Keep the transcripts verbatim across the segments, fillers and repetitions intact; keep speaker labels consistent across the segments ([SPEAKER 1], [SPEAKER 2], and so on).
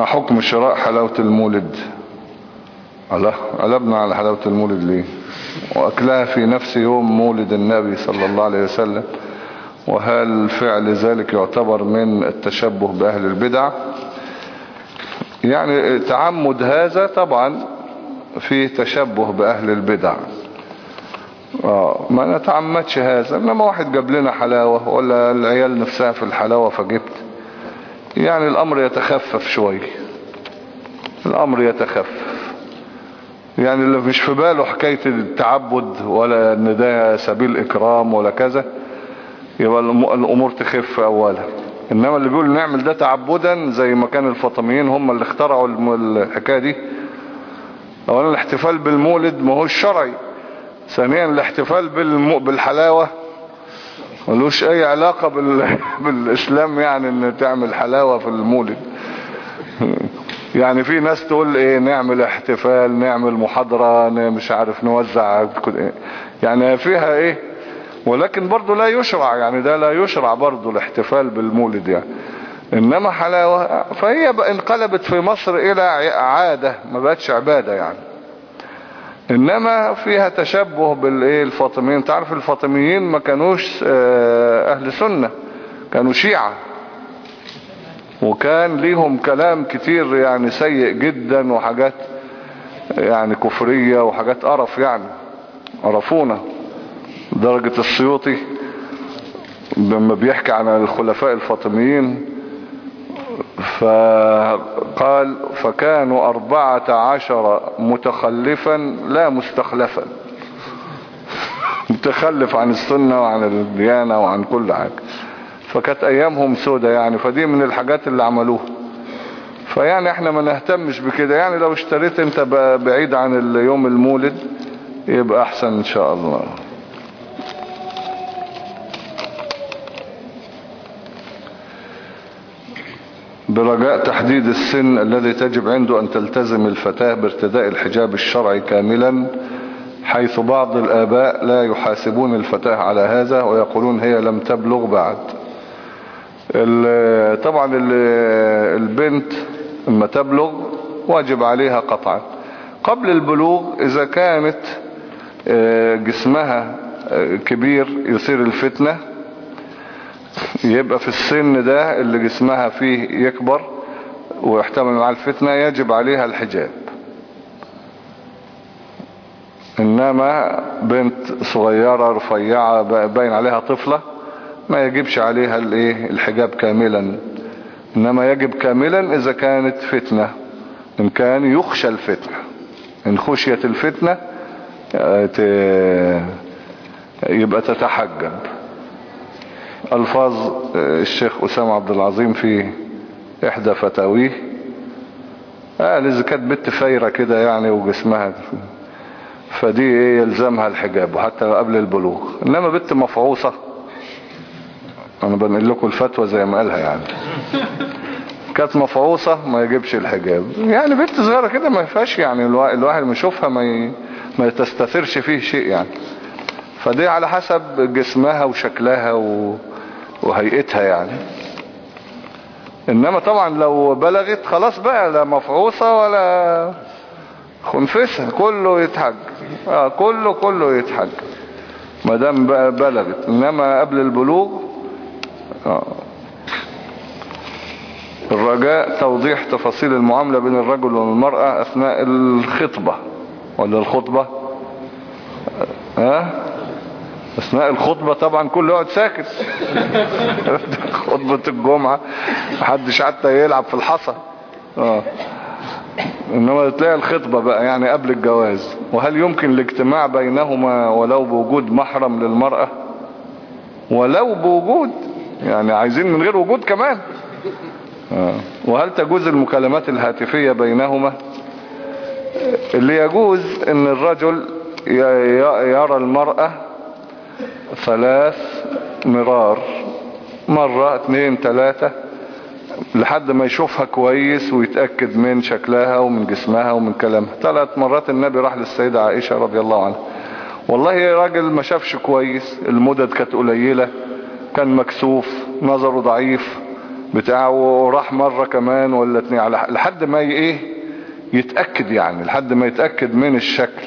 [SPEAKER 1] ما حكم شراء حلاوة المولد؟ الله، قلبنا على حلاوة المولد ليه؟ وأكلها في نفس يوم مولد النبي صلى الله عليه وسلم، وهل فعل ذلك يعتبر من التشبه بأهل البدع؟ يعني تعمد هذا طبعا في تشبه بأهل البدع. آه ما نتعمدش هذا، انما واحد جاب لنا حلاوة ولا العيال نفسها في الحلاوة فجبت، يعني الامر يتخفف شوي، الامر يتخفف. يعني اللي مش في باله حكاية التعبد ولا ان ده سبيل اكرام ولا كذا، يبقى الامور تخف اولا. انما اللي بيقول نعمل ده تعبدا زي ما كان الفاطميين هم اللي اخترعوا الحكاية دي. اولا الاحتفال بالمولد ما هو الشرعي، ثانيا الاحتفال بالم... بالحلاوة ملوش اي علاقة بال... بالاسلام، يعني ان تعمل حلاوة في المولد. يعني في ناس تقول ايه نعمل احتفال، نعمل محاضرة، مش عارف نوزع، يعني فيها ايه، ولكن برضو لا يشرع، يعني ده لا يشرع برضو الاحتفال بالمولد يعني. انما حلاوة فهي انقلبت في مصر الى عادة، ما بقتش عبادة يعني. انما فيها تشبه بالايه الفاطميين. تعرف الفاطميين ما كانوش اهل سنة، كانوا شيعة، وكان ليهم كلام كتير يعني سيء جدا، وحاجات يعني كفرية وحاجات قرف، يعني قرفونا. درجة السيوطي لما بيحكي عن الخلفاء الفاطميين فقال فكانوا أربعة عشر متخلفا لا مستخلفا، متخلف عن السنة وعن الديانة وعن كل حاجة. فكانت ايامهم سودة يعني، فدي من الحاجات اللي عملوها. فيعني احنا ما نهتمش بكده، يعني لو اشتريت انت بعيد عن يوم المولد يبقى احسن ان شاء الله. برجاء تحديد السن الذي تجب عنده ان تلتزم الفتاة بارتداء الحجاب الشرعي كاملا، حيث بعض الآباء لا يحاسبون الفتاة على هذا ويقولون هي لم تبلغ بعد. طبعا البنت لما تبلغ واجب عليها قطعا. قبل البلوغ إذا كانت جسمها كبير يصير الفتنة، يبقى في السن ده اللي جسمها فيه يكبر ويحتمل مع الفتنة يجب عليها الحجاب. إنما بنت صغيرة رفيعة باين عليها طفلة ما يجبش عليها الايه الحجاب كاملا، إنما يجب كاملا إذا كانت فتنة، إن كان يخشى الفتنة. إن خشيت الفتنة يبقى تتحجب. ألفاظ الشيخ أسامة عبد العظيم في إحدى فتاويه قال إذا كانت بنت فايرة كده يعني وجسمها فدي ايه يلزمها الحجاب وحتى قبل البلوغ. انما بنت مفعوصة، انا بنقل لكم الفتوى زي ما قالها يعني، كانت مفعوصة ما يجبش الحجاب. يعني بنت صغيرة كده ما يفاش يعني الواحد يشوفها ما ي... ما تستثيرش فيه شيء يعني. فدي على حسب جسمها وشكلها و... وهيئتها يعني. انما طبعا لو بلغت خلاص بقى لا مفعوصة ولا خنفسة، كله يتحج. آه كله كله يتحج ما دام بلغت. انما قبل البلوغ آه. الرجاء توضيح تفاصيل المعاملة بين الرجل والمرأة اثناء الخطبة ولا الخطبة ها آه؟ اثناء الخطبة طبعا كله يقعد ساكت. خطبة الجمعة محدش حتى يلعب في الحصى. اه انما تلاقي الخطبة بقى يعني قبل الجواز. وهل يمكن الاجتماع بينهما ولو بوجود محرم للمرأة؟ ولو بوجود يعني عايزين من غير وجود كمان. آه. وهل تجوز المكالمات الهاتفية بينهما؟ اللي يجوز ان الرجل يرى المرأة ثلاث مرار، مرة اثنين ثلاثة لحد ما يشوفها كويس ويتأكد من شكلها ومن جسمها ومن كلامها. ثلاث مرات النبي راح للسيدة عائشة رضي الله عنها، والله راجل ما شافش كويس، المدد كانت قليلة، كان مكسوف، نظره ضعيف، بتاعه وراح مرة كمان ولا اتنين على لحد ما ايه يتأكد، يعني لحد ما يتأكد من الشكل،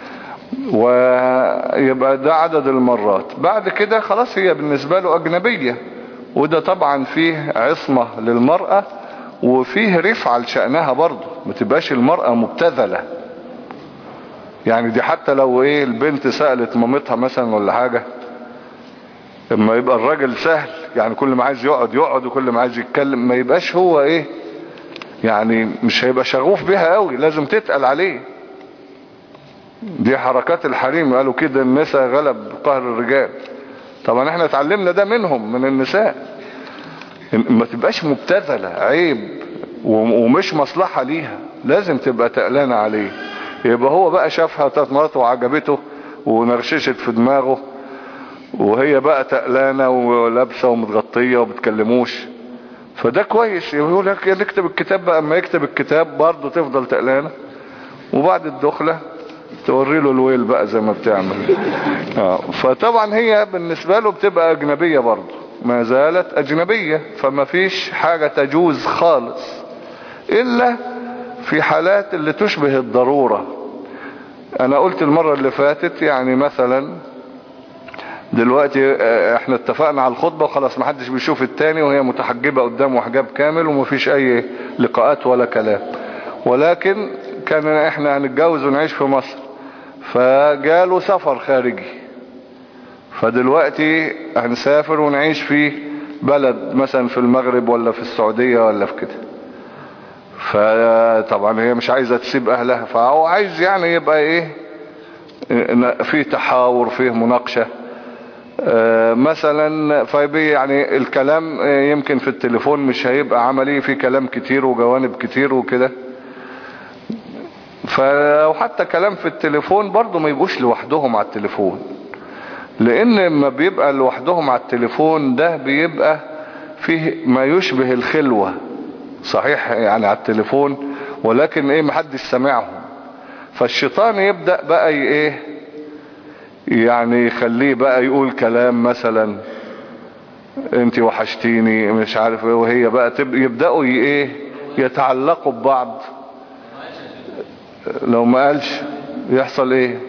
[SPEAKER 1] ويبقى ده عدد المرات. بعد كده خلاص هي بالنسبة له أجنبية، وده طبعا فيه عصمة للمرأة وفيه رفع لشأنها برضه، ما تبقاش المرأة مبتذلة. يعني دي حتى لو ايه البنت سألت مامتها مثلا ولا حاجة، اما يبقى الراجل سهل، يعني كل ما عايز يقعد يقعد وكل ما عايز يتكلم، ما يبقاش هو ايه يعني مش هيبقى شغوف بيها قوي، لازم تتقل عليه. دي حركات الحريم، قالوا كده النساء غلب قهر الرجال. طبعا احنا اتعلمنا ده منهم من النساء، ما تبقاش مبتذلة، عيب ومش مصلحة ليها، لازم تبقى تقلانة عليه. يبقى هو بقى شافها ثلاث مرات وعجبته ونرششت في دماغه، وهي بقى تقلانة ولابسة ومتغطية وبتكلموش، فده كويس. يقول لك نكتب الكتاب بقى، اما يكتب الكتاب برضه تفضل تقلانة، وبعد الدخلة توري له الويل بقى زي ما بتعمل. آه. فطبعا هي بالنسبة له بتبقى أجنبية برضه، ما زالت أجنبية، فما فيش حاجة تجوز خالص إلا في حالات اللي تشبه الضرورة. أنا قلت المرة اللي فاتت يعني مثلا دلوقتي احنا اتفقنا على الخطبة وخلاص، ما حدش بيشوف التاني وهي متحجبة قدامه حجاب كامل ومفيش أي لقاءات ولا كلام، ولكن كان احنا هنتجوز ونعيش في مصر، فجاله سفر خارجي، فدلوقتي هنسافر ونعيش في بلد مثلا في المغرب ولا في السعودية ولا في كده. فطبعا هي مش عايزة تسيب اهلها، فهو عايز يعني يبقى ايه في تحاور فيه مناقشة مثلا، فيبقى يعني الكلام يمكن في التليفون مش هيبقى عملي، في كلام كتير وجوانب كتير وكده. فحتى كلام في التليفون برضو ما يبقوش لوحدهم على التليفون، لان ما بيبقى لوحدهم على التليفون ده بيبقى فيه ما يشبه الخلوة، صحيح يعني على التليفون، ولكن ايه محدش سمعهم، فالشيطان يبدأ بقى ايه يعني يخليه بقى يقول كلام مثلا انت وحشتيني مش عارف ايه، وهي بقى يبدأوا ايه يتعلقوا ببعض. لو ما قالش يحصل ايه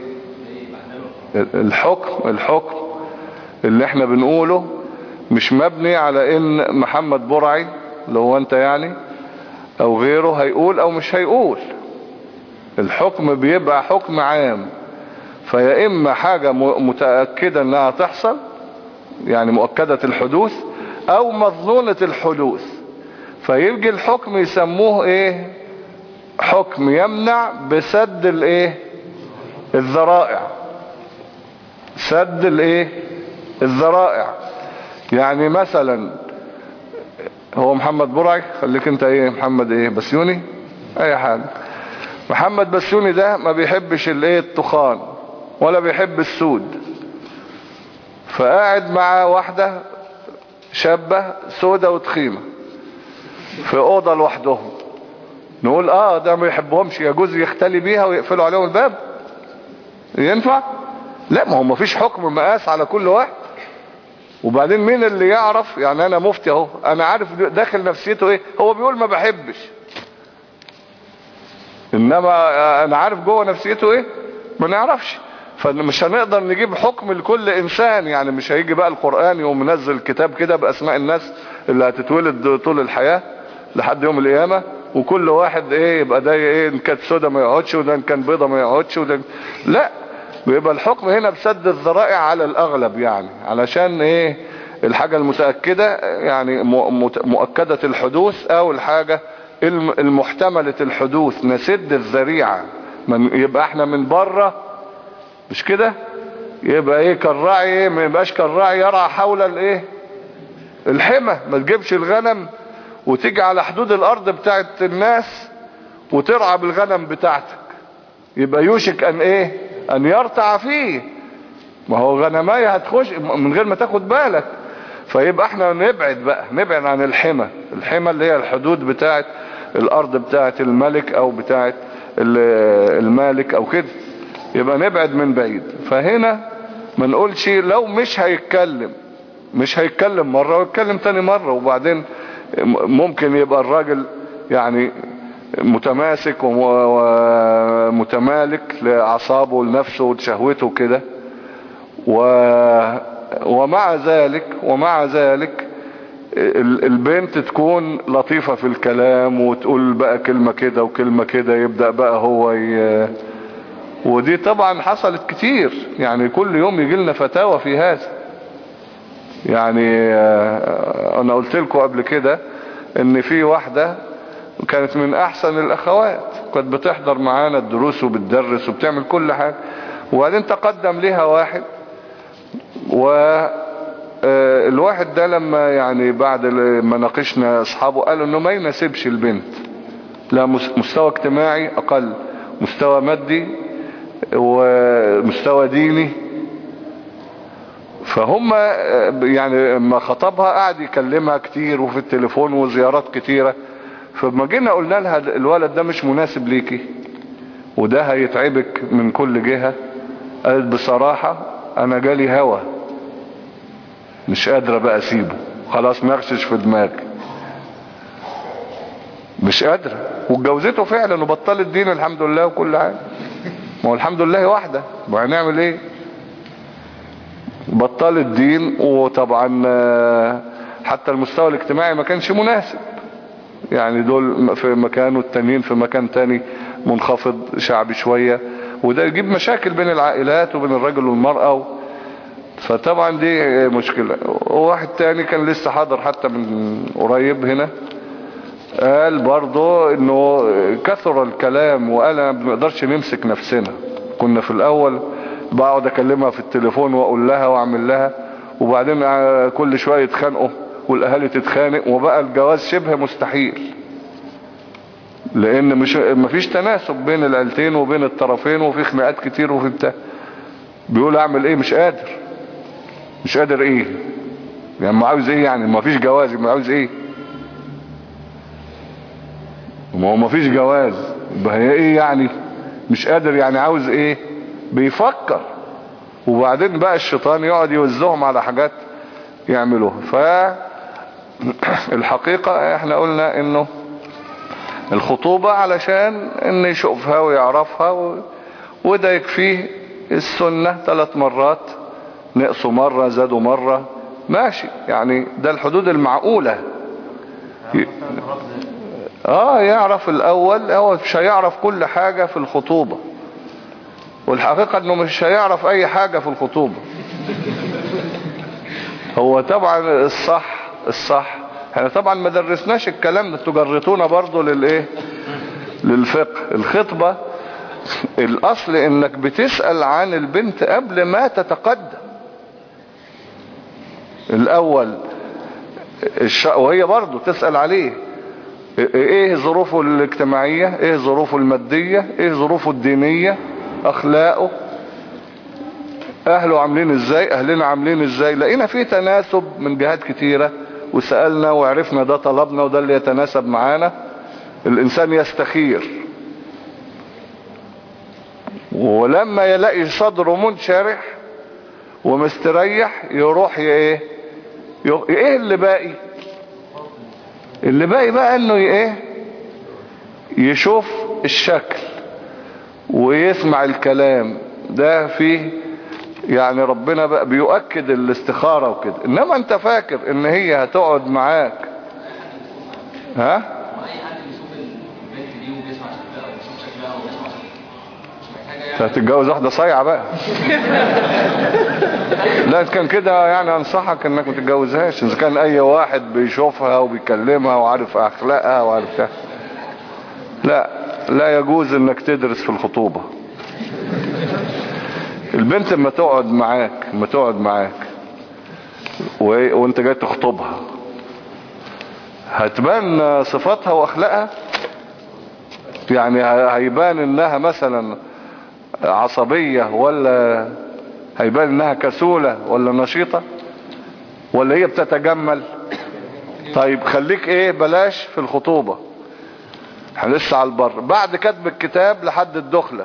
[SPEAKER 1] الحكم الحكم اللي احنا بنقوله مش مبني على ان محمد برعي اللي هو انت يعني او غيره هيقول او مش هيقول. الحكم بيبقى حكم عام، فيا اما حاجة متأكدة انها تحصل يعني مؤكدة الحدوث، او مظنونة الحدوث، فيجي الحكم يسموه ايه حكم يمنع بسد الايه الذرائع، سد الايه الذرائع. يعني مثلا هو محمد برعي، خليك انت ايه محمد ايه بسيوني اي حاجة، محمد بسيوني ده ما بيحبش الايه التخان ولا بيحب السود، فقاعد مع واحدة شابة سودة وتخيمة في اوضة لوحدهم، نقول اه ده ما يحبهمش يجوز يختلي بيها ويقفلوا عليهم الباب؟ ينفع؟ لا، ما هو ما فيش حكم مقاس على كل واحد. وبعدين مين اللي يعرف؟ يعني انا مفتي اهو، انا عارف داخل نفسيته ايه، هو بيقول ما بحبش، انما انا عارف جوه نفسيته ايه ما نعرفش. فمش هنقدر نجيب حكم لكل انسان، يعني مش هيجي بقى القرآن يوم منزل كتاب كده باسماء الناس اللي هتتولد طول الحياة لحد يوم القيامة، وكل واحد ايه يبقى ده ايه ان كانت سودا ما يقعدش وده ان كان بيضة ما يقعدش وده. لا، بيبقى الحكم هنا بسد الذرائع على الاغلب، يعني علشان ايه الحاجة المتأكدة يعني مؤكدة الحدوث، او الحاجة المحتملة الحدوث نسد الذريعة، من يبقى احنا من بره مش كده، يبقى ايه كالراعي، ما يبقاش كالراعي يرعى حول الايه الحمى، ما تجيبش الغنم وتيجي على حدود الارض بتاعت الناس وترعى بالغنم بتاعتك، يبقى يوشك ان ايه ان يرتع فيه، ما هو غنماية هتخش من غير ما تاخد بالك. فيبقى احنا نبعد بقى، نبعد عن الحمى، الحمى اللي هي الحدود بتاعت الارض بتاعت الملك او بتاعت المالك او كده، يبقى نبعد من بعيد. فهنا ما نقولش لو مش هيتكلم، مش هيتكلم مرة ويتكلم تاني مرة، وبعدين ممكن يبقى الراجل يعني متماسك ومتمالك لأعصابه ولنفسه ولشهوته كده، ومع ذلك ومع ذلك البنت تكون لطيفة في الكلام وتقول بقى كلمة كده وكلمة كده، يبدأ بقى هو ي... ودي طبعا حصلت كتير، يعني كل يوم يجي لنا فتاوى في هذا. يعني انا قلت لكم قبل كده ان في واحدة كانت من احسن الاخوات، كانت بتحضر معانا الدروس وبتدرس وبتعمل كل حاجة، وبعدين تقدم لها واحد، والواحد ده لما يعني بعد ما ناقشنا اصحابه قالوا انه ما يناسبش البنت، لا مستوى اجتماعي اقل، مستوى مادي ومستوى ديني. فهم يعني لما خطبها قعد يكلمها كتير وفي التليفون وزيارات كتيرة، فما جينا قلنا لها الولد ده مش مناسب ليكي وده هيتعبك من كل جهة، قالت بصراحة انا جالي هوى مش قادرة بقى اسيبه، خلاص نغشش في دماغي مش قادرة، واتجوزته فعلا وبطلت دين الحمد لله وكل حاجة. ما هو الحمد لله واحدة، ما هنعمل ايه؟ بطلت دين، وطبعا حتى المستوى الاجتماعي ما كانش مناسب، يعني دول في مكان والتانيين في مكان تاني منخفض شعبي شوية، وده يجيب مشاكل بين العائلات وبين الرجل والمرأة، فطبعا دي مشكلة. وواحد تاني كان لسه حاضر حتى من قريب هنا، قال برضو انه كثر الكلام وقال ما بنقدرش نمسك نفسنا. كنا في الاول بقعد اكلمها في التليفون واقول لها واعمل لها، وبعدين كل شوية يتخانقوا والاهالي تتخانق، وبقى الجواز شبه مستحيل، لان مش مفيش تناسب بين العيلتين وبين الطرفين، وفي خناقات كتير وفي بتاع. بيقول اعمل ايه؟ مش قادر. مش قادر ايه يعني؟ ما عاوز ايه يعني؟ ما فيش جواز، ما عاوز ايه؟ ما هو ما فيش جواز، يبقى هي ايه يعني؟ مش قادر يعني عاوز ايه؟ بيفكر، وبعدين بقى الشيطان يقعد يوزهم على حاجات يعملوها. فالحقيقة احنا قلنا انه الخطوبة علشان ان يشوفها ويعرفها و... وده يكفيه السنة ثلاث مرات، نقصوا مرة زادوا مرة ماشي، يعني ده الحدود المعقولة. ي... اه يعرف الاول، هو مش هيعرف كل حاجة في الخطوبة، والحقيقة انه مش هيعرف اي حاجة في الخطوبة. هو طبعا الصح الصح احنا طبعا ما درسناش الكلام ده، تجرتونا برضو للايه، للفقه. الخطبة الاصل انك بتسأل عن البنت قبل ما تتقدم الاول، وهي برضو تسأل عليه ايه ظروفه الاجتماعية، ايه ظروفه المادية، ايه ظروفه الدينية، اخلاقه، اهله عاملين ازاي، اهلنا عاملين ازاي. لقينا فيه تناسب من جهات كتيرة، وسألنا وعرفنا ده طلبنا وده اللي يتناسب معانا. الانسان يستخير، ولما يلاقي صدره منشرح ومستريح يروح ايه ايه اللي باقي اللي باقي بقى انه ايه يشوف الشكل ويسمع الكلام ده فيه، يعني ربنا بقى بيؤكد الاستخارة وكده. انما انت فاكر ان هي هتقعد معاك ها هتتجوز واحدة صايعة بقى؟ لا كان كده يعني انصحك انك ما تتجوزهاش. اذا كان اي واحد بيشوفها وبيكلمها وعارف اخلاقها وعارف، لا لا يجوز انك تدرس في الخطوبة. البنت لما تقعد معاك لما تقعد معاك و... وانت جاي تخطبها، هتبان صفاتها واخلاقها، يعني هيبان انها مثلا عصبية، ولا هيبان انها كسولة ولا نشيطة، ولا هي بتتجمل. طيب خليك ايه، بلاش في الخطوبة، احنا لسه على البر. بعد كتب الكتاب لحد الدخلة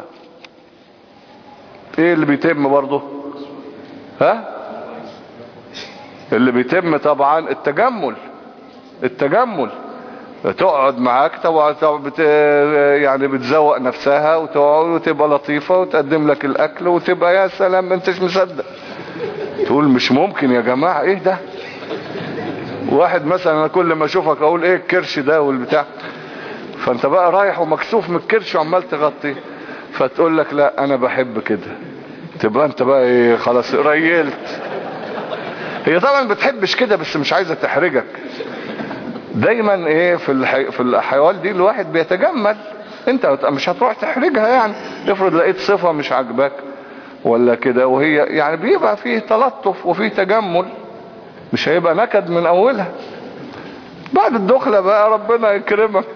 [SPEAKER 1] ايه اللي بيتم برضه؟ ها اللي بيتم طبعا التجمل، التجمل. تقعد معاك طبعا بت... يعني بتزوق نفسها وتقعد وتبقى لطيفة وتقدم لك الاكل وتبقى يا سلام انتش مصدق، تقول مش ممكن يا جماعة ايه ده. واحد مثلا انا كل ما اشوفك اقول ايه الكرش ده والبتاع، فانت بقى رايح ومكسوف من الكرش وعمال تغطي، فتقول لك لا انا بحب كده، تبقى انت بقى ايه خلاص ريلت. هي طبعا بتحبش كده بس مش عايزة تحرجك. دايما ايه في الحي... في الاحوال دي الواحد بيتجمل، انت مش هتروح تحرجها يعني. افرض لقيت صفة مش عاجباك ولا كده وهي يعني بيبقى فيه تلطف وفيه تجمل، مش هيبقى نكد من اولها. بعد الدخلة بقى ربنا يكرمك.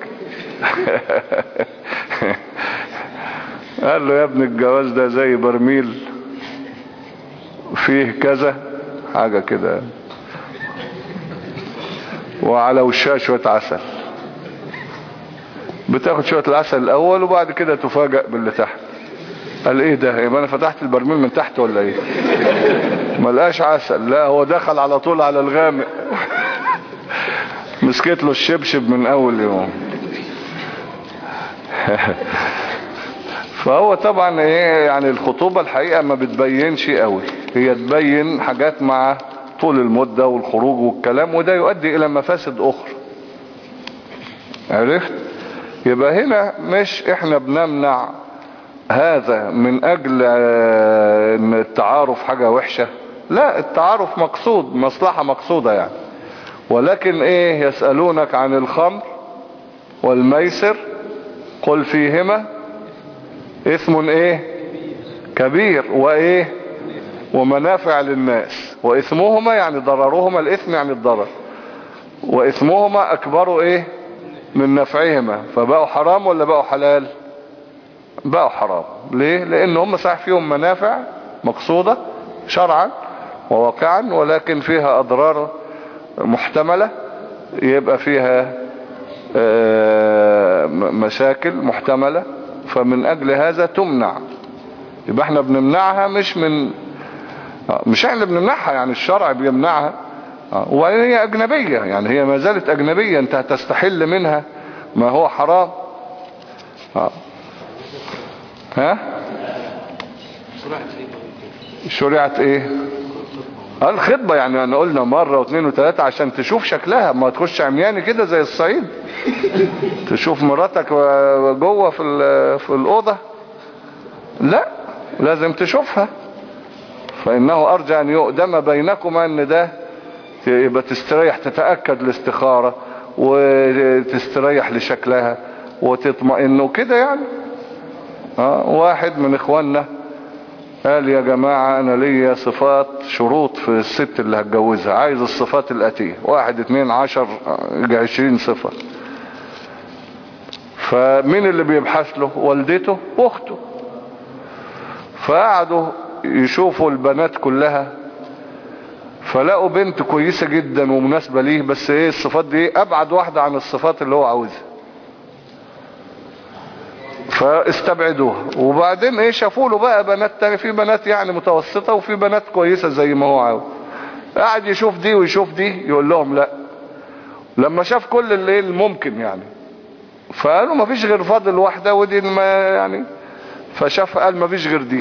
[SPEAKER 1] قال له يا ابن الجواز ده زي برميل فيه كذا حاجة كده وعلى وشها شوية عسل، بتاخد شوية العسل الاول وبعد كده تفاجأ باللي تحت. قال ايه ده، يبقى انا فتحت البرميل من تحت ولا ايه؟ ملقاش عسل، لا هو دخل على طول على الغامق. مسكت له الشبشب من اول يوم. فهو طبعا ايه يعني الخطوبة الحقيقة ما بتبينش قوي، هي تبين حاجات مع طول المدة والخروج والكلام، وده يؤدي الى مفاسد اخرى. عرفت؟ يبقى هنا مش احنا بنمنع هذا من اجل ان التعارف حاجة وحشة، لا التعارف مقصود، مصلحة مقصودة يعني. ولكن ايه يسألونك عن الخمر والميسر قل فيهما اثم ايه كبير وايه ومنافع للناس، واثمهما يعني ضررهما، الاثم يعني الضرر، واثمهما اكبر ايه من نفعهما، فبقوا حرام ولا بقوا حلال؟ بقوا حرام. ليه؟ لان هم صحيح فيهم منافع مقصودة شرعا وواقعا، ولكن فيها اضرار محتملة، يبقى فيها مشاكل محتملة، فمن اجل هذا تمنع. يبقى احنا بنمنعها مش من مش احنا بنمنعها يعني الشرع بيمنعها، وهي اجنبية يعني، هي ما زالت اجنبية، انت هتستحل منها ما هو حرام. ها شرعت ايه الخطبة يعني، انا قلنا مرة واثنين وثلاثة عشان تشوف شكلها، ما تخش عمياني كده زي الصعيد تشوف مراتك جوه في في الأوضة، لا لازم تشوفها. فإنه أرجى أن يؤدم بينكما، أن ده يبقى تستريح، تتأكد الاستخارة وتستريح لشكلها وتطمئن كده يعني. آه واحد من إخواننا قال يا جماعة أنا ليا صفات شروط في الست اللي هتجوزها، عايز الصفات الآتية واحد اتنين عشر عشرين صفة. فمين اللي بيبحث له؟ والدته واخته. فقعدوا يشوفوا البنات كلها، فلقوا بنت كويسة جدا ومناسبة ليه، بس ايه الصفات دي ابعد واحدة عن الصفات اللي هو عاوزها، فاستبعدوها. وبعدين ايه شافوا له بقى بنات تاني، في بنات يعني متوسطة وفي بنات كويسة زي ما هو عاوز. قاعد يشوف دي ويشوف دي، يقول لهم لا. لما شاف كل اللي الممكن يعني، فقالوا ما فيش غير فاضل واحدة ودي ما يعني، فشاف قال ما فيش غير دي.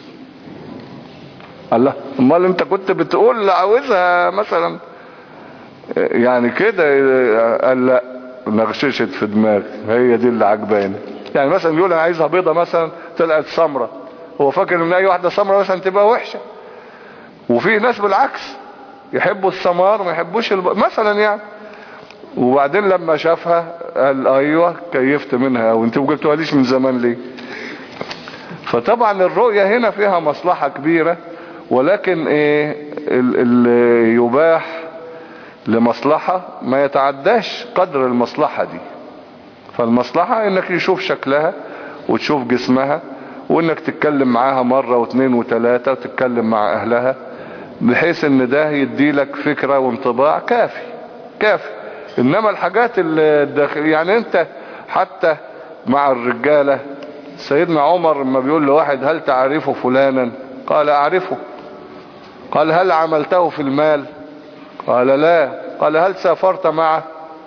[SPEAKER 1] الله، امال انت كنت بتقول عاوزها مثلا يعني كده؟ قال لا نغششت في دماغي، هي دي اللي عجباني. يعني مثلا بيقول انا عايزها بيضة مثلا، طلعت سمرة، هو فاكر ان اي واحدة سمرة مثلا تبقى وحشة. وفي ناس بالعكس يحبوا السمار ما يحبوش الب... مثلا يعني. وبعدين لما شافها قال ايوه كيفت منها، او انت ما قلتوهاليش من زمان ليه؟ فطبعا الرؤية هنا فيها مصلحة كبيرة، ولكن ايه اللي يباح لمصلحة ما يتعداش قدر المصلحة دي. فالمصلحة انك يشوف شكلها وتشوف جسمها، وانك تتكلم معاها مرة واثنين وثلاثة، وتتكلم مع اهلها، بحيث ان ده يديلك فكرة وانطباع كافي كافي. انما الحاجات الداخل يعني، انت حتى مع الرجالة سيدنا عمر لما بيقول لواحد هل تعرفه فلانا؟ قال اعرفه. قال هل عملته في المال؟ قال لا. قال هل سافرت معه؟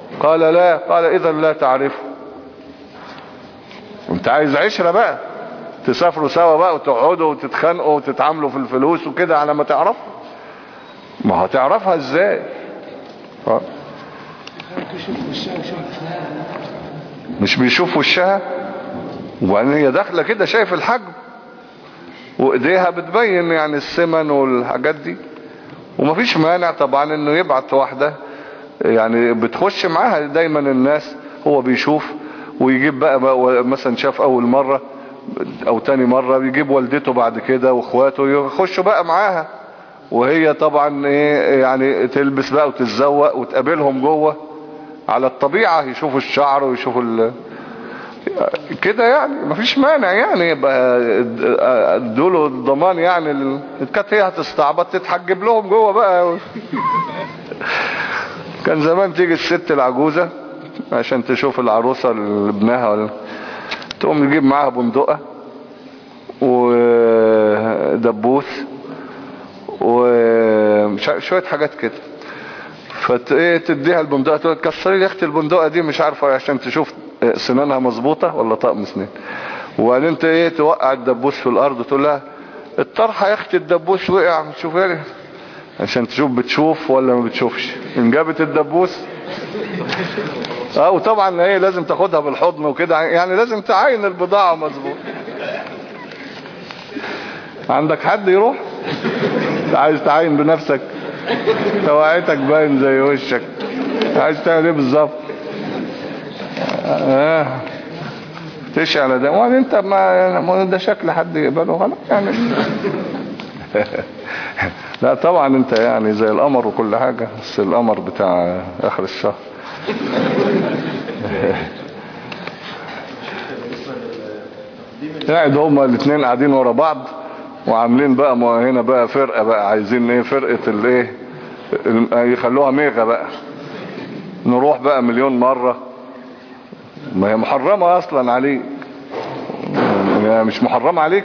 [SPEAKER 1] قال لا. قال إذا لا تعرفه. انت عايز عشرة بقى، تسافروا سوا بقى وتقعدوا وتتخانقوا وتتعاملوا في الفلوس وكده على ما تعرفها. ما هتعرفها ازاي؟ ها؟ مش بيشوف وشها، وبعدين هي داخله كده شايف الحجم وايديها بتبين يعني السمن والحاجات دي. ومفيش مانع طبعا انه يبعت واحدة يعني بتخش معاها دايما الناس، هو بيشوف ويجيب بقى, بقى مثلا شاف اول مرة او تاني مرة بيجيب والدته بعد كده واخواته يخشوا بقى معاها، وهي طبعا ايه يعني تلبس بقى وتتزوق وتقابلهم جوه على الطبيعة، يشوفوا الشعر ويشوفوا ال... كده يعني مفيش مانع يعني يبقى ادوله الضمان يعني ال... كانت هي هتستعبط تتحجب لهم جوه بقى. كان زمان تيجي الست العجوزة عشان تشوف العروسة لابنها ولا تقوم تجيب معاها بندقة ودبوس وشوية حاجات كده، فتديها البندقة تقول كسري لي اختي البندقة دي مش عارفة عشان تشوف سنانها مظبوطة ولا طقم سنين. وبعدين انت ايه توقع الدبوس في الارض تقول لها الطرحة يا اختي الدبوس وقع شوفها لي عشان تشوف بتشوف ولا ما بتشوفش. ان جابت الدبوس اه وطبعا ايه لازم تاخدها بالحضن وكده يعني لازم تعاين البضاعة مظبوط. عندك حد يروح عايز تعاين بنفسك؟ توعيتك باين زي وشك، عايز تعمل ايه بالظبط؟ اه تشعل ده وان انت ما ده شكل حد يقبله غلط يعني. لا طبعا انت يعني زي القمر وكل حاجة، بس القمر بتاع اخر الشهر. قاعد هما الاثنين قاعدين ورا بعض وعاملين بقى هنا بقى فرقة بقى عايزين ايه فرقة الايه يخلوها ميغا بقى، نروح بقى مليون مرة. ما هي محرمة اصلا عليك، هي مش محرمة عليك،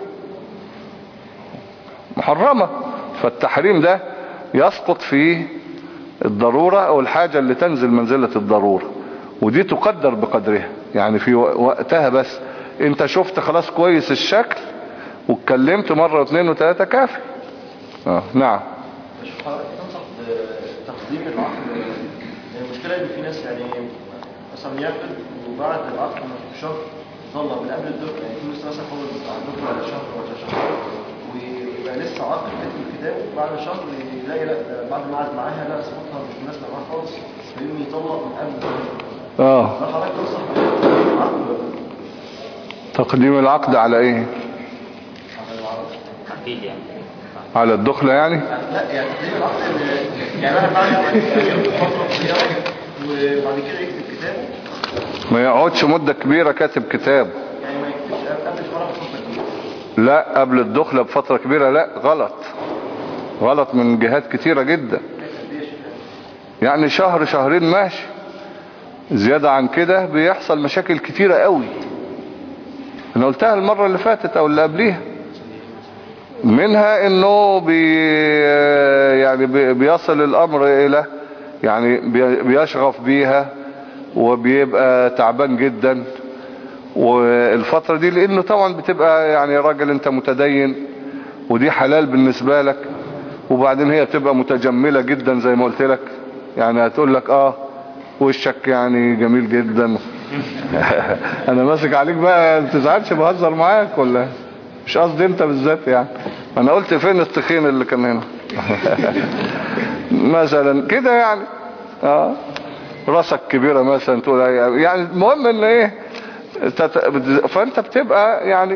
[SPEAKER 1] محرمة. فالتحريم ده يسقط فيه الضرورة او الحاجة اللي تنزل منزلة الضرورة، ودي تقدر بقدرها يعني في وقتها. بس انت شفت خلاص كويس الشكل واتكلمت مرة واثنين وثلاثة كافي. اه نعم.
[SPEAKER 2] مش حضرتك تنصح بتقديم العقد؟ المشكلة ان في ناس يعني مثلا يعقد وبعد العقد بشهر طلع من قبل الدكتور، يعني في ناس مثلا حول الدكتور على شهر ولا شهر ويبقى لسه عقد كاتب الكتاب بعد شهر يلاقي لا بعد ما قعد معاها لا صفاتها مش مناسبة معاها خالص فيقوم يطلق من قبل الدكتور.
[SPEAKER 1] اه
[SPEAKER 2] حضرتك تنصح بتقديم العقد؟
[SPEAKER 1] تقديم العقد على ايه؟ على الدخلة يعني؟
[SPEAKER 2] لا يعني تقديم العقد يعني انا بعد فترة صغيرة وبعد كده يكتب كتابه.
[SPEAKER 1] ما يقعدش مدة كبيرة كاتب كتاب
[SPEAKER 2] يعني ما يكتبش قبل الفرح بفترة كبيرة.
[SPEAKER 1] لا قبل الدخلة بفترة كبيرة لا، غلط غلط من جهات كتيرة جدا. يعني شهر شهرين ماشي، زيادة عن كده بيحصل مشاكل كتيرة قوي. انا قلتها المرة اللي فاتت او اللي قبليها، منها انه بي يعني بي بيصل الامر الى يعني بيشغف بيها وبيبقى تعبان جدا. والفترة دي لانه طبعا بتبقى يعني راجل انت متدين ودي حلال بالنسبة لك، وبعدين هي بتبقى متجملة جدا زي ما قلت لك، يعني هتقول لك اه وشك يعني جميل جدا. انا ماسك عليك بقى ما تزعلش بهزر معاك ولا مش قصدي انت بالذات يعني. انا قلت فين التخين اللي كان هنا. مثلا كده يعني اه راسك كبيرة مثلا تقول يعني المهم ان ايه تت... فانت بتبقى يعني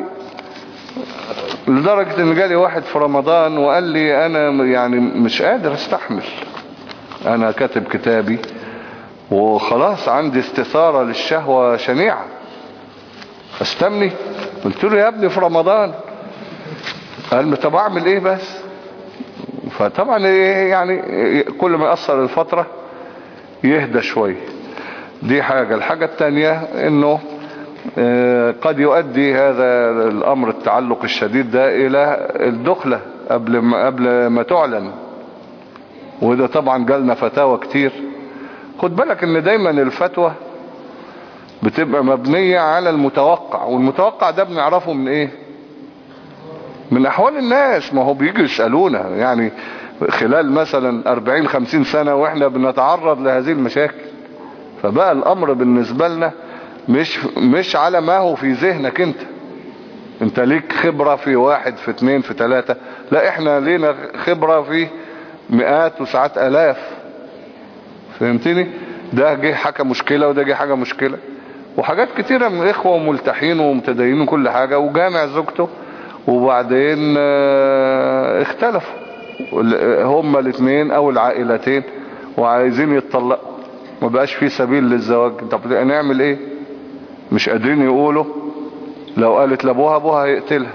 [SPEAKER 1] لدرجة ان جالي واحد في رمضان وقال لي انا يعني مش قادر استحمل، انا كاتب كتابي وخلاص عندي استثارة للشهوة شنيعة استمني. قلت له يا ابني في رمضان. قال طب اعمل ايه بس؟ فطبعا ايه يعني كل ما يأثر الفترة يهدى شوي. دي حاجة. الحاجة التانية انه قد يؤدي هذا الامر التعلق الشديد ده الى الدخلة قبل ما, قبل ما تعلن. وده طبعا جالنا فتاوى كتير خد بالك ان دايما الفتوى بتبقى مبنية على المتوقع، والمتوقع ده بنعرفه من ايه؟ من احوال الناس. ما هو بيجي يسألونا يعني خلال مثلا اربعين خمسين سنة واحنا بنتعرض لهذه المشاكل. فبقى الامر بالنسبة لنا مش مش على ما هو في ذهنك انت انت ليك خبرة في واحد في اتنين في تلاتة، لا احنا لينا خبرة في مئات وساعات الاف. فهمتني؟ ده جه حاجة مشكلة وده جه حاجة مشكلة، وحاجات كتيرة من اخوة وملتحين ومتدينين وكل حاجة، وجامع زوجته وبعدين اه اختلفوا هما الاثنين او العائلتين وعايزين يتطلقوا، ما بقاش في سبيل للزواج. طب نعمل ايه؟ مش قادرين يقولوا. لو قالت لابوها ابوها هيقتلها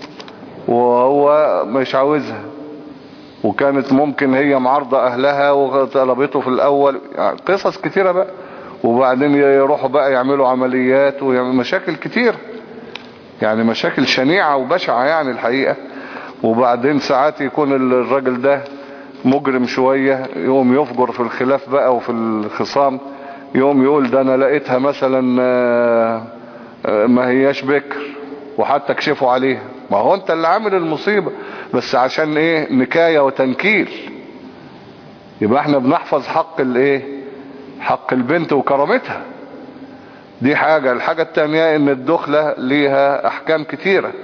[SPEAKER 1] وهو مش عاوزها، وكانت ممكن هي معارضة اهلها وطلبته في الاول، يعني قصص كتيرة بقى. وبعدين يروحوا بقى يعملوا عمليات ويعملوا مشاكل كتير، يعني مشاكل شنيعة وبشعة يعني الحقيقة. وبعدين ساعات يكون الراجل ده مجرم شوية، يوم يفجر في الخلاف بقى وفي الخصام، يوم يقول ده انا لقيتها مثلا ما هياش بكر وحتى كشفوا عليها. ما هو انت اللي عامل المصيبة، بس عشان ايه؟ نكاية وتنكيل. يبقى احنا بنحفظ حق الايه؟ حق البنت وكرامتها. دي حاجة. الحاجة التانية ان الدخلة ليها احكام كتيرة،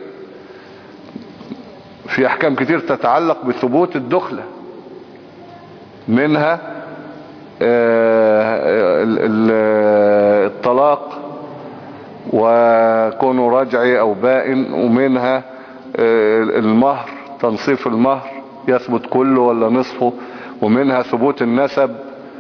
[SPEAKER 1] في احكام كتير تتعلق بثبوت الدخلة، منها الطلاق وكونه رجعي او بائن، ومنها المهر، تنصيف المهر يثبت كله ولا نصفه، ومنها ثبوت النسب،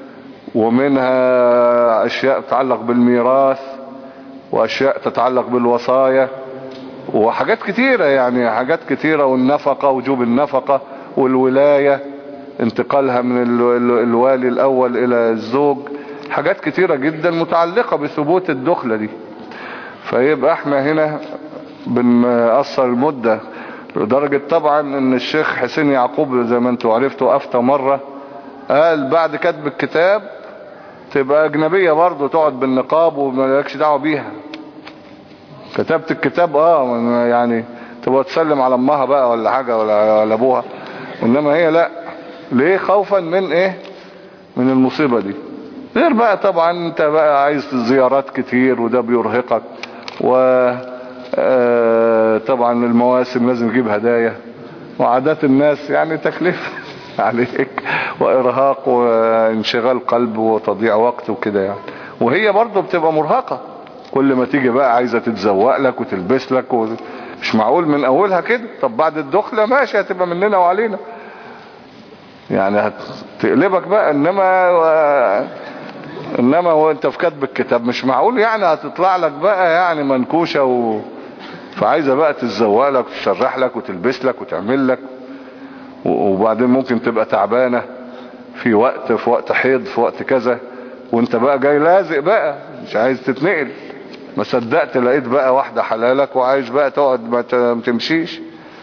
[SPEAKER 1] ومنها اشياء تتعلق بالميراث واشياء تتعلق بالوصايا وحاجات كتيرة، يعني حاجات كتيرة. والنفقة، وجوب النفقة، والولاية انتقالها من الوالي الاول الى الزوج، حاجات كتيرة جدا متعلقة بثبوت الدخلة دي. فيبقى احنا هنا بنقصر المدة لدرجة طبعا ان الشيخ حسين يعقوب زي ما انتوا عرفتوا افتى مرة قال بعد كتب الكتاب تبقى اجنبية برضو، تقعد بالنقاب ومالكش دعوة بيها. كتبت الكتاب اه يعني تبقى تسلم على امها بقى ولا حاجة ولا ابوها، انما هي لا. ليه؟ خوفا من ايه؟ من المصيبة دي. غير بقى طبعا انت بقى عايز زيارات كتير وده بيرهقك، و طبعا المواسم لازم تجيب هدايا، وعادات الناس يعني تكلفة عليك وارهاق وانشغال قلب وتضييع وقت وكده يعني. وهي برضو بتبقى مرهقة، كل ما تيجي بقى عايزة تتزوق لك وتلبس لك و... مش معقول من اولها كده. طب بعد الدخلة ماشي هتبقى مننا وعلينا يعني، هتقلبك بقى. انما و... انما وانت في كتب الكتاب مش معقول يعني هتطلع لك بقى يعني منكوشة و... فعايزة بقى تتزوق لك وتشرح لك وتلبس لك وتعمل لك، وبعدين ممكن تبقى تعبانة في وقت في وقت حيض في وقت كذا، وانت بقى جاي لازق بقى مش عايز تتنقل. ما صدقت لقيت بقى واحدة حلالك وعايز بقى تقعد ما تمشيش.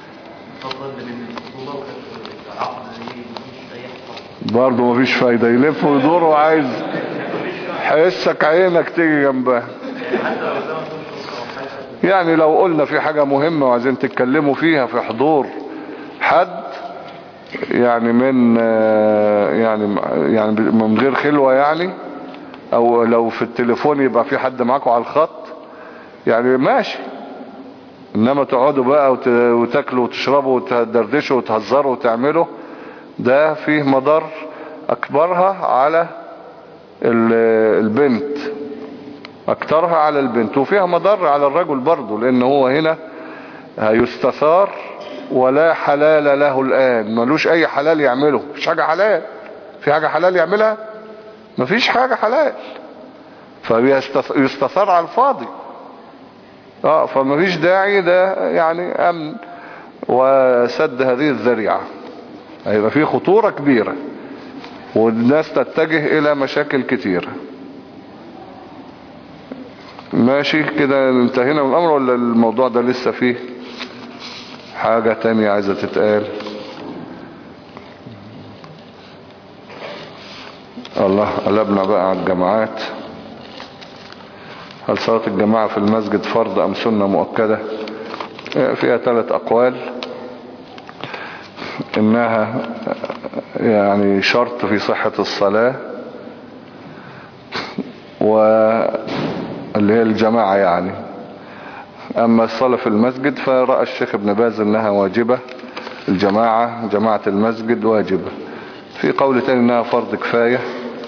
[SPEAKER 1] برضه مفيش فايدة، يلف ويدور وعايز حسك عينك تيجي جنبها. يعني لو قلنا في حاجة مهمة وعايزين تتكلموا فيها في حضور حد يعني من يعني يعني من غير خلوة يعني، او لو في التليفون يبقى في حد معاكم على الخط يعني ماشي. انما تقعدوا بقى وتاكلوا وتشربوا وتدردشوا وتهزروا وتعملوا، ده فيه مضر اكبرها على البنت، اكترها على البنت، وفيها مضر على الرجل برضو، لان هو هنا هيستثار ولا حلال له الان، ملوش اي حلال يعمله. مفيش حاجة حلال، في حاجة حلال يعملها؟ مفيش حاجة حلال، فيستثار على الفاضي. اه فمفيش داعي، ده يعني امن وسد هذه الذريعة. هيبقى فيه خطورة كبيرة والناس تتجه الى مشاكل كتيرة. ماشي كده انتهينا من الامر ولا الموضوع ده لسه فيه حاجة تانية عايزة تتقال؟ الله، قلبنا بقى على الجماعات. هل صلاة الجماعة في المسجد فرض أم سنة مؤكدة؟ فيها ثلاث أقوال. إنها يعني شرط في صحة الصلاة، واللي هي الجماعة يعني. أما الصلاة في المسجد فرأى الشيخ ابن باز إنها واجبة، الجماعة جماعة المسجد واجبة. في قول تاني إنها فرض كفاية،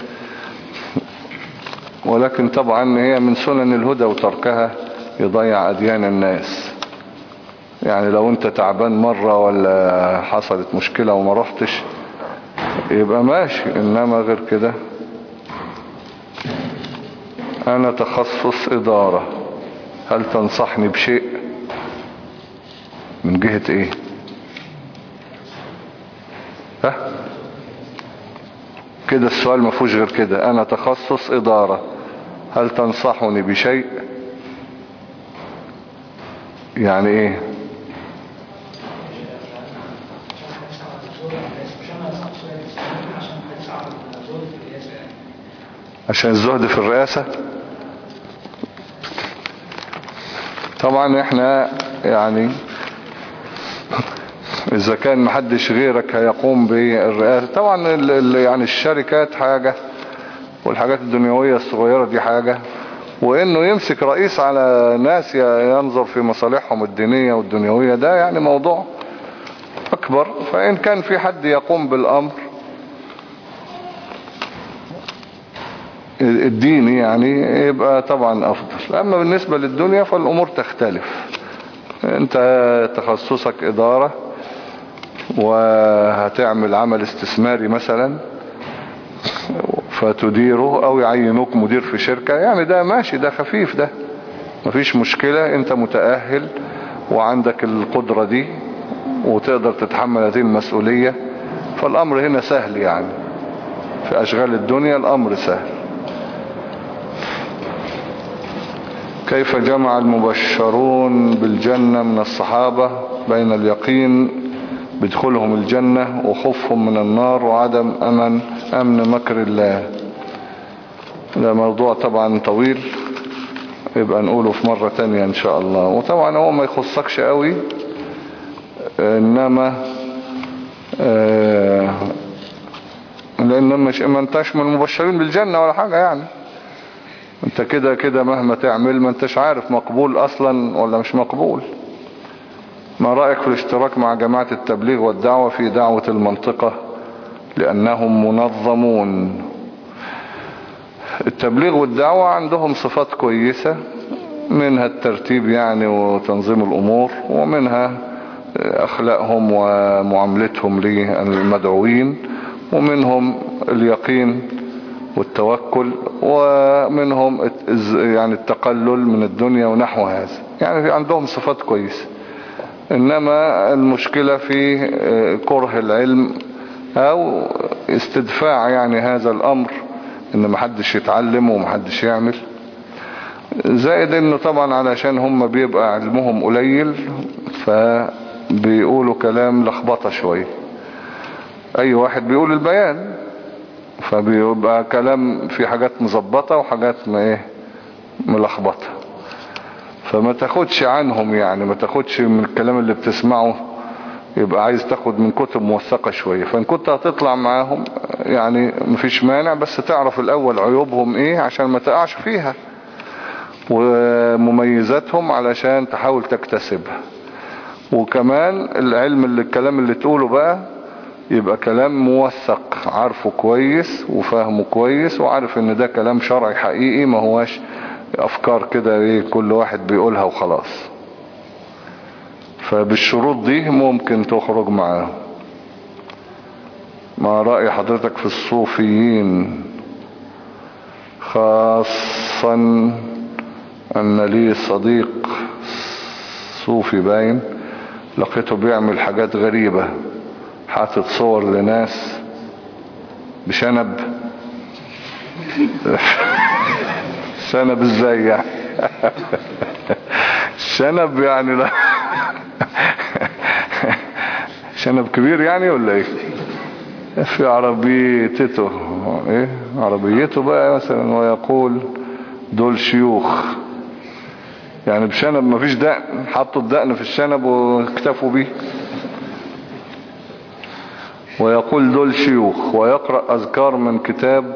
[SPEAKER 1] ولكن طبعا هي من سنن الهدى، وتركها يضيع أديان الناس. يعني لو انت تعبان مرة ولا حصلت مشكلة وما رحتش يبقى ماشي، انما غير كده. انا تخصص ادارة، هل تنصحني بشيء؟ من جهة ايه؟ ها كده السؤال ما فيهوش غير كده. انا تخصص ادارة، هل تنصحني بشيء؟ يعني ايه؟ عشان الزهد في الرئاسة. طبعا احنا يعني اذا كان محدش غيرك هيقوم بالرئاسة، طبعا ال ال يعني الشركات حاجة، والحاجات الدنيوية الصغيرة دي حاجة، وانه يمسك رئيس على ناس ينظر في مصالحهم الدينية والدنيوية ده يعني موضوع اكبر. فان كان في حد يقوم بالامر الديني يعني يبقى طبعا افضل. اما بالنسبة للدنيا فالامور تختلف. انت تخصصك ادارة وهتعمل عمل استثماري مثلا فتديره، او يعينوك مدير في شركة، يعني ده ماشي، ده خفيف، ده مفيش مشكلة. انت متأهل وعندك القدرة دي وتقدر تتحمل هذه المسؤولية، فالامر هنا سهل. يعني في اشغال الدنيا الامر سهل. كيف جمع المبشرون بالجنة من الصحابة بين اليقين بدخولهم الجنة وخوفهم من النار وعدم أمن أمن مكر الله؟ ده موضوع طبعا طويل، يبقى نقوله في مرة تانية إن شاء الله. وطبعا هو ما يخصكش قوي، إنما آه لأن مش ما انتش من المبشرين بالجنة ولا حاجة. يعني انت كده كده مهما تعمل ما انتش عارف مقبول اصلا ولا مش مقبول. ما رأيك في الاشتراك مع جماعة التبليغ والدعوة في دعوة المنطقة لأنهم منظمون؟ التبليغ والدعوة عندهم صفات كويسة، منها الترتيب يعني وتنظيم الأمور، ومنها أخلاقهم ومعاملتهم للمدعوين، ومنهم اليقين والتوكل، ومنهم يعني التقلل من الدنيا ونحو هذا. يعني في عندهم صفات كويسة. إنما المشكلة في كره العلم أو استدفاع يعني هذا الأمر، إن محدش يتعلم ومحدش يعمل. زائد إنه طبعا علشان هم بيبقى علمهم قليل فبيقولوا كلام لخبطة شوية. أي واحد بيقول البيان، فبيبقى كلام في حاجات مظبطة وحاجات ما ايه ملخبطة. فما تاخدش عنهم، يعني ما تاخدش من الكلام اللي بتسمعه، يبقى عايز تاخد من كتب موثقة شوية. فان كنت هتطلع معاهم يعني مفيش مانع، بس تعرف الاول عيوبهم ايه عشان ما تقعش فيها، ومميزاتهم علشان تحاول تكتسبها. وكمان العلم اللي الكلام اللي تقوله بقى يبقى كلام موثق، عارفه كويس وفاهمه كويس، وعارف ان ده كلام شرعي حقيقي، ما هواش افكار كده ايه كل واحد بيقولها وخلاص. فبالشروط دي ممكن تخرج معاه. ما رأي حضرتك في الصوفيين، خاصة ان لي صديق صوفي باين لقيته بيعمل حاجات غريبة، حاطط صور لناس بشنب. شنب ازاي يعني؟ شنب يعني لا شنب كبير يعني ولا ايه؟ في عربيته ايه عربيته بقى مثلا، ويقول دول شيوخ، يعني بشنب ما فيش دقن، حطوا الدقن في الشنب واكتفوا بيه. ويقول دول شيوخ، ويقرأ أذكار من كتاب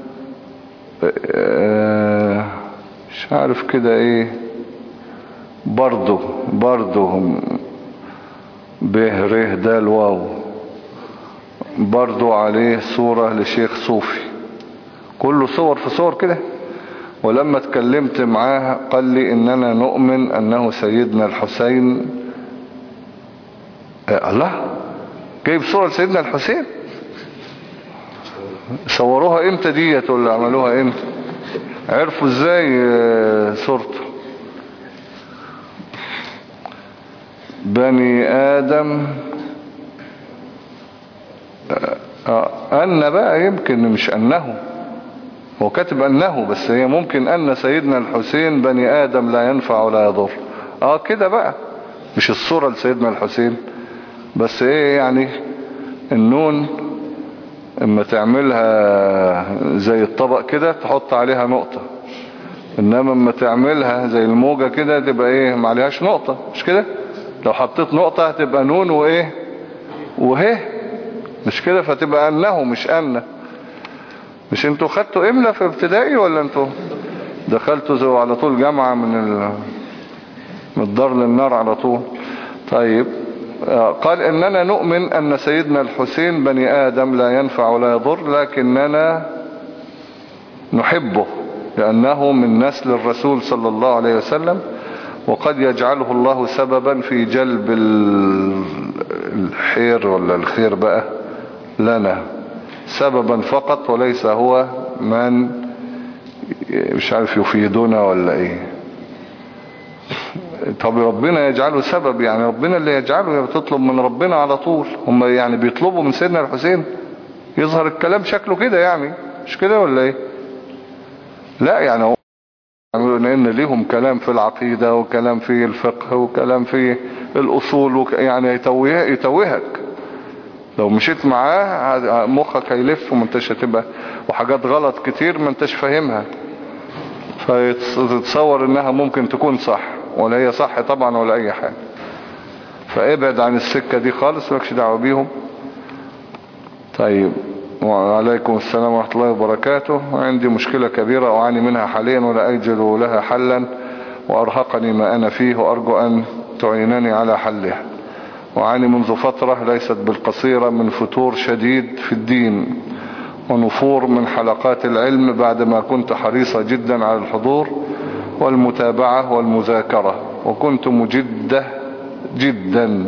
[SPEAKER 1] مش عارف كده ايه، برضو برضو به ره دال واو، برضو عليه صورة لشيخ صوفي، كله صور في صور كده. ولما اتكلمت معاه قال لي اننا نؤمن انه سيدنا الحسين. آه الله، جايب صورة لسيدنا الحسين؟ صوروها امتى ديت ولا عملوها امتى؟ عرفوا ازاي صورته؟ بني آدم أن بقى، يمكن مش أنه، هو كاتب أنه بس هي ممكن أن سيدنا الحسين بني آدم لا ينفع ولا يضر. اه كده بقى، مش الصورة لسيدنا الحسين بس ايه يعني، النون اما تعملها زي الطبق كده تحط عليها نقطة، انما اما تعملها زي الموجة كده تبقى ايه ما عليهاش نقطة، مش كده؟ لو حطيت نقطة هتبقى نون وايه وهي، مش كده؟ فتبقى انه مش ان. مش انتوا خدتوا املا في ابتدائي ولا انتوا دخلتوا زي على طول جامعة من ال... من الدار للنار على طول؟ طيب قال اننا نؤمن ان سيدنا الحسين بني آدم لا ينفع ولا يضر، لكننا نحبه لأنه من نسل الرسول صلى الله عليه وسلم، وقد يجعله الله سببا في جلب الخير ولا الخير بقى لنا، سببا فقط وليس هو من مش عارف يفيدنا ولا ايه. طب ربنا يجعله سبب، يعني ربنا اللي يجعله، بتطلب من ربنا على طول. هم يعني بيطلبوا من سيدنا الحسين، يظهر الكلام شكله كده يعني، مش كده ولا ايه؟ لا يعني هو يقولون ان ليهم كلام في العقيدة وكلام في الفقه وكلام في الاصول وك... يعني يتوه... يتوهك لو مشيت معاه، مخك هيلف وما انتش هتبقى، وحاجات غلط كتير ما انتش فاهمها، فتتصور انها ممكن تكون صح ولا هي صح طبعا ولا اي حاجة. فابعد عن السكة دي خالص، مالكش دعوة بيهم. طيب، وعليكم السلام ورحمة الله وبركاته. عندي مشكلة كبيرة أعاني منها حاليا ولا أجد لها حلا، وأرهقني ما أنا فيه، وأرجو أن تعينني على حلها. وأعاني منذ فترة ليست بالقصيرة من فتور شديد في الدين، ونفور من حلقات العلم بعدما كنت حريصة جدا على الحضور والمتابعة والمذاكرة، وكنت مجدة جدا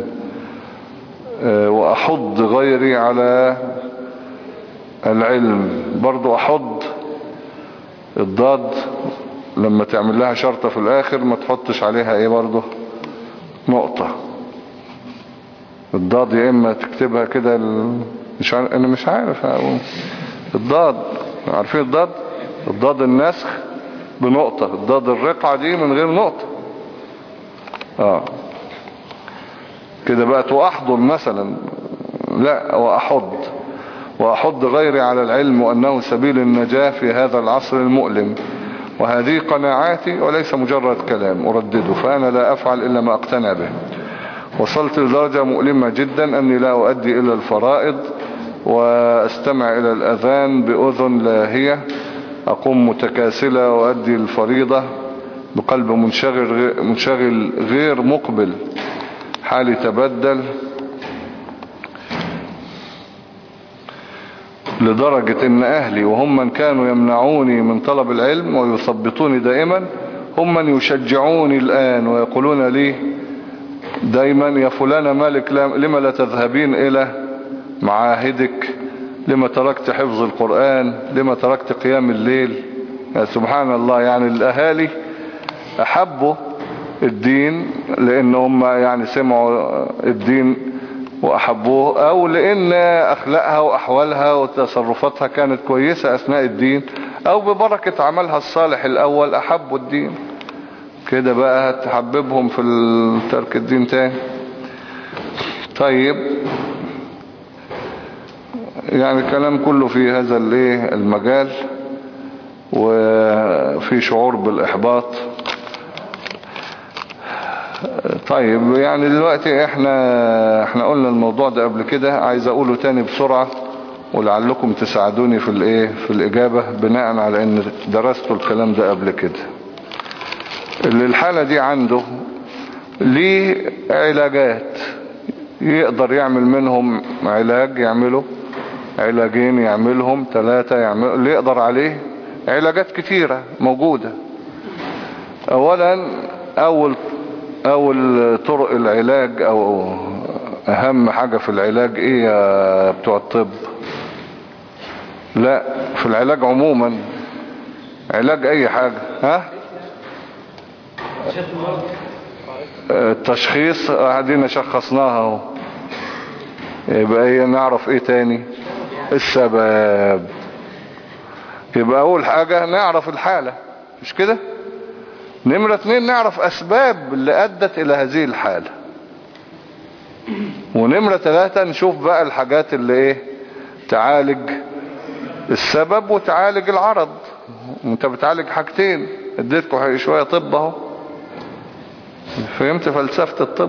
[SPEAKER 1] وأحض غيري على العلم. برضو أحض الضاد لما تعمل لها شرطة في الآخر ما تحطش عليها ايه برضو نقطة. الضاد يا إما تكتبها كده ال... مش عارف، أنا مش عارف أقول الضاد، عارفين الضاد؟ الضاد النسخ بنقطة، الضاد الرقعة دي من غير نقطة. اه كده بقى وأحضر مثلا، لا وأحض وأحض غيري على العلم وأنه سبيل النجاة في هذا العصر المؤلم، وهذه قناعاتي وليس مجرد كلام أردده، فأنا لا أفعل إلا ما أقتنع به. وصلت لدرجة مؤلمة جدا أني لا أؤدي إلا الفرائض، وأستمع إلى الأذان بأذن لاهية، أقوم متكاسلة وأؤدي الفريضة بقلب منشغل منشغل غير مقبل. حالي تبدل لدرجة ان اهلي وهم من كانوا يمنعوني من طلب العلم ويثبطوني دائما، هم من يشجعوني الان ويقولون لي دائما يا فلانة مالك لما لا تذهبين الى معاهدك، لما تركت حفظ القرآن، لما تركت قيام الليل. سبحان الله، يعني الاهالي احبوا الدين لان هم يعني سمعوا الدين وأحبوه، أو لأن أخلاقها وأحوالها وتصرفاتها كانت كويسة أثناء الدين، أو ببركة عملها الصالح الأول أحبوا الدين. كده بقى تحببهم في ترك الدين تاني. طيب، يعني الكلام كله في هذا الايه المجال، وفي شعور بالإحباط. طيب يعني دلوقتي احنا احنا قلنا الموضوع ده قبل كده، عايز اقوله تاني بسرعة ولعلكم تساعدوني في الايه في الإجابة بناء على ان درستوا الكلام ده قبل كده. اللي الحالة دي عنده ليه علاجات، يقدر يعمل منهم علاج، يعمله علاجين، يعملهم ثلاثة، يعمل اللي يقدر عليه. علاجات كتيرة موجودة. اولا اول اول طرق العلاج او اهم حاجة في العلاج ايه يا بتوع الطب؟ لا، في العلاج عموما، علاج اي حاجة، ها؟ التشخيص قاعدين شخصناها اهو. يبقى ايه نعرف ايه تاني؟ السبب. يبقى اول حاجة نعرف الحالة، مش كده؟ نمرة اتنين نعرف اسباب اللي ادت الى هذه الحالة. ونمرة ثلاثة نشوف بقى الحاجات اللي ايه تعالج السبب وتعالج العرض. انت بتعالج حاجتين، اديتكم شوية طب اهو. فهمت فلسفة الطب؟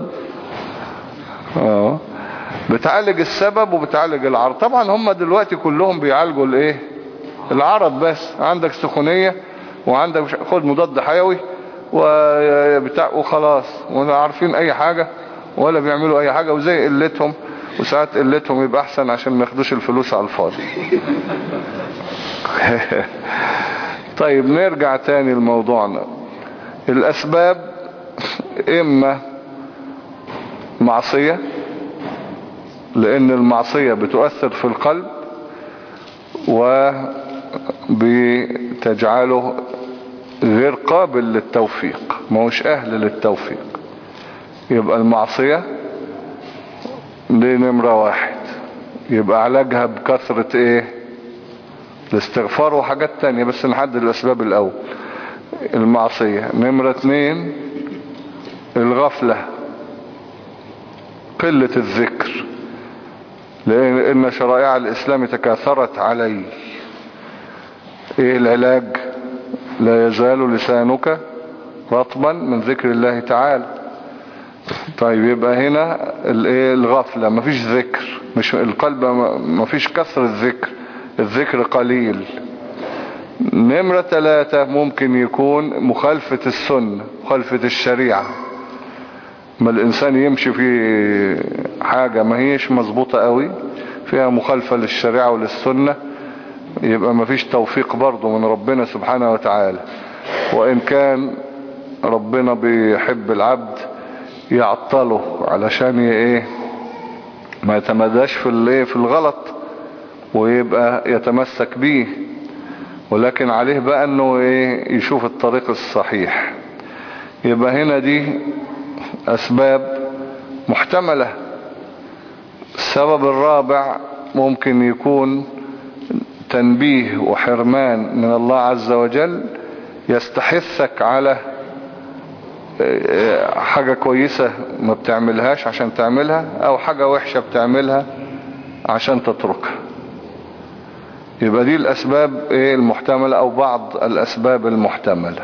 [SPEAKER 1] اه بتعالج السبب وبتعالج العرض. طبعا هم دلوقتي كلهم بيعالجوا الايه العرض بس. عندك سخونية وعندك خد مضاد حيوي وبتاع وخلاص، ولا عارفين اي حاجة ولا بيعملوا اي حاجة، وزي قلتهم، وساعات قلتهم يبقى احسن عشان ما ياخدوش الفلوس على الفاضي. طيب نرجع تاني لموضوعنا. الاسباب اما معصية، لان المعصية بتؤثر في القلب وبتجعله غير قابل للتوفيق، ما هوش اهل للتوفيق. يبقى المعصية دي نمرة واحد، يبقى علاجها بكثرة ايه الاستغفار وحاجات تانية، بس نحدد الاسباب الاول. المعصية. نمرة اتنين الغفلة، قلة الذكر، لان شرائع الاسلام تكاثرت عليه. ايه العلاج؟ لا يزال لسانك رطبا من ذكر الله تعالى. طيب يبقى هنا الايه الغفلة، مفيش ذكر، مش القلب مفيش كثر الذكر، الذكر قليل. نمرة ثلاثة ممكن يكون مخالفة السنة، مخالفة الشريعة. ما الانسان يمشي في حاجة ما هيش مظبوطة قوي، فيها مخالفة للشريعة وللسنة، يبقى مفيش توفيق برضو من ربنا سبحانه وتعالى. وإن كان ربنا بيحب العبد يعطله علشان ايه ما يتمداش في الايه في الغلط ويبقى يتمسك بيه، ولكن عليه بقى انه ايه يشوف الطريق الصحيح. يبقى هنا دي اسباب محتملة. السبب الرابع ممكن يكون تنبيه وحرمان من الله عز وجل، يستحثك على حاجة كويسة ما بتعملهاش عشان تعملها، او حاجة وحشة بتعملها عشان تتركها. يبقى دي الاسباب ايه المحتملة او بعض الاسباب المحتملة.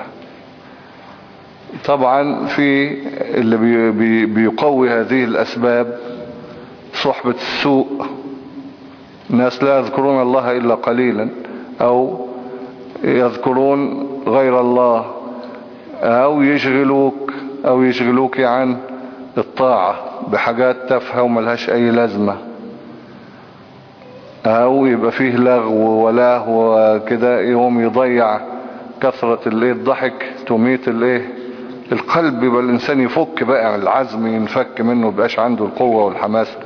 [SPEAKER 1] طبعا في اللي بي بي بيقوي هذه الاسباب صحبة السوء، ناس لا يذكرون الله الا قليلا، او يذكرون غير الله، او يشغلوك او يشغلوك عن الطاعة بحاجات تافهة وملهاش اي لازمة، او يبقى فيه لغو ولاه وكده يوم يضيع كثرة الايه الضحك تميت الايه القلب، يبقى الانسان يفك بقى العزم ينفك منه، مبقاش عنده القوة والحماس.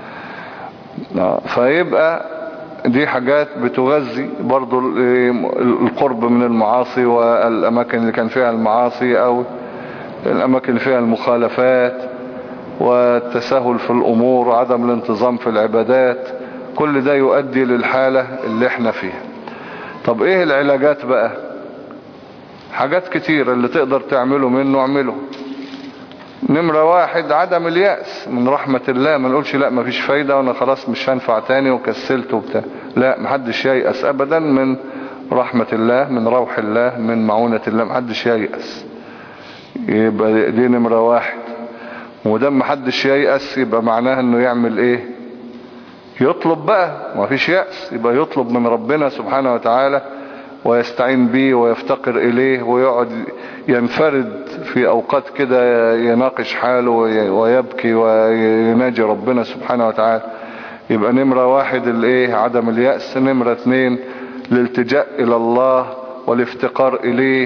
[SPEAKER 1] فيبقى دي حاجات بتغذي برضو القرب من المعاصي والاماكن اللي كان فيها المعاصي او الاماكن اللي فيها المخالفات، والتساهل في الامور وعدم الانتظام في العبادات. كل ده يؤدي للحالة اللي احنا فيها. طب ايه العلاجات بقى؟ حاجات كتير اللي تقدر تعمله منه اعمله. نمرة واحد عدم اليأس من رحمة الله. ما نقولش لا مفيش فايدة وانا خلاص مش هنفع تاني وكسلت وبتاع. لا، محدش ييأس ابدا من رحمة الله، من روح الله، من معونة الله. محدش ييأس. يبقى دي نمرة واحد. ودام محدش ييأس يبقى معناها انه يعمل ايه؟ يطلب بقى. مفيش يأس يبقى يطلب من ربنا سبحانه وتعالى ويستعين به ويفتقر إليه، ويقعد ينفرد في أوقات كده يناقش حاله ويبكي ويناجي ربنا سبحانه وتعالى. يبقى نمرة واحد الايه؟ عدم اليأس. نمرة اتنين الالتجاء إلى الله والافتقار إليه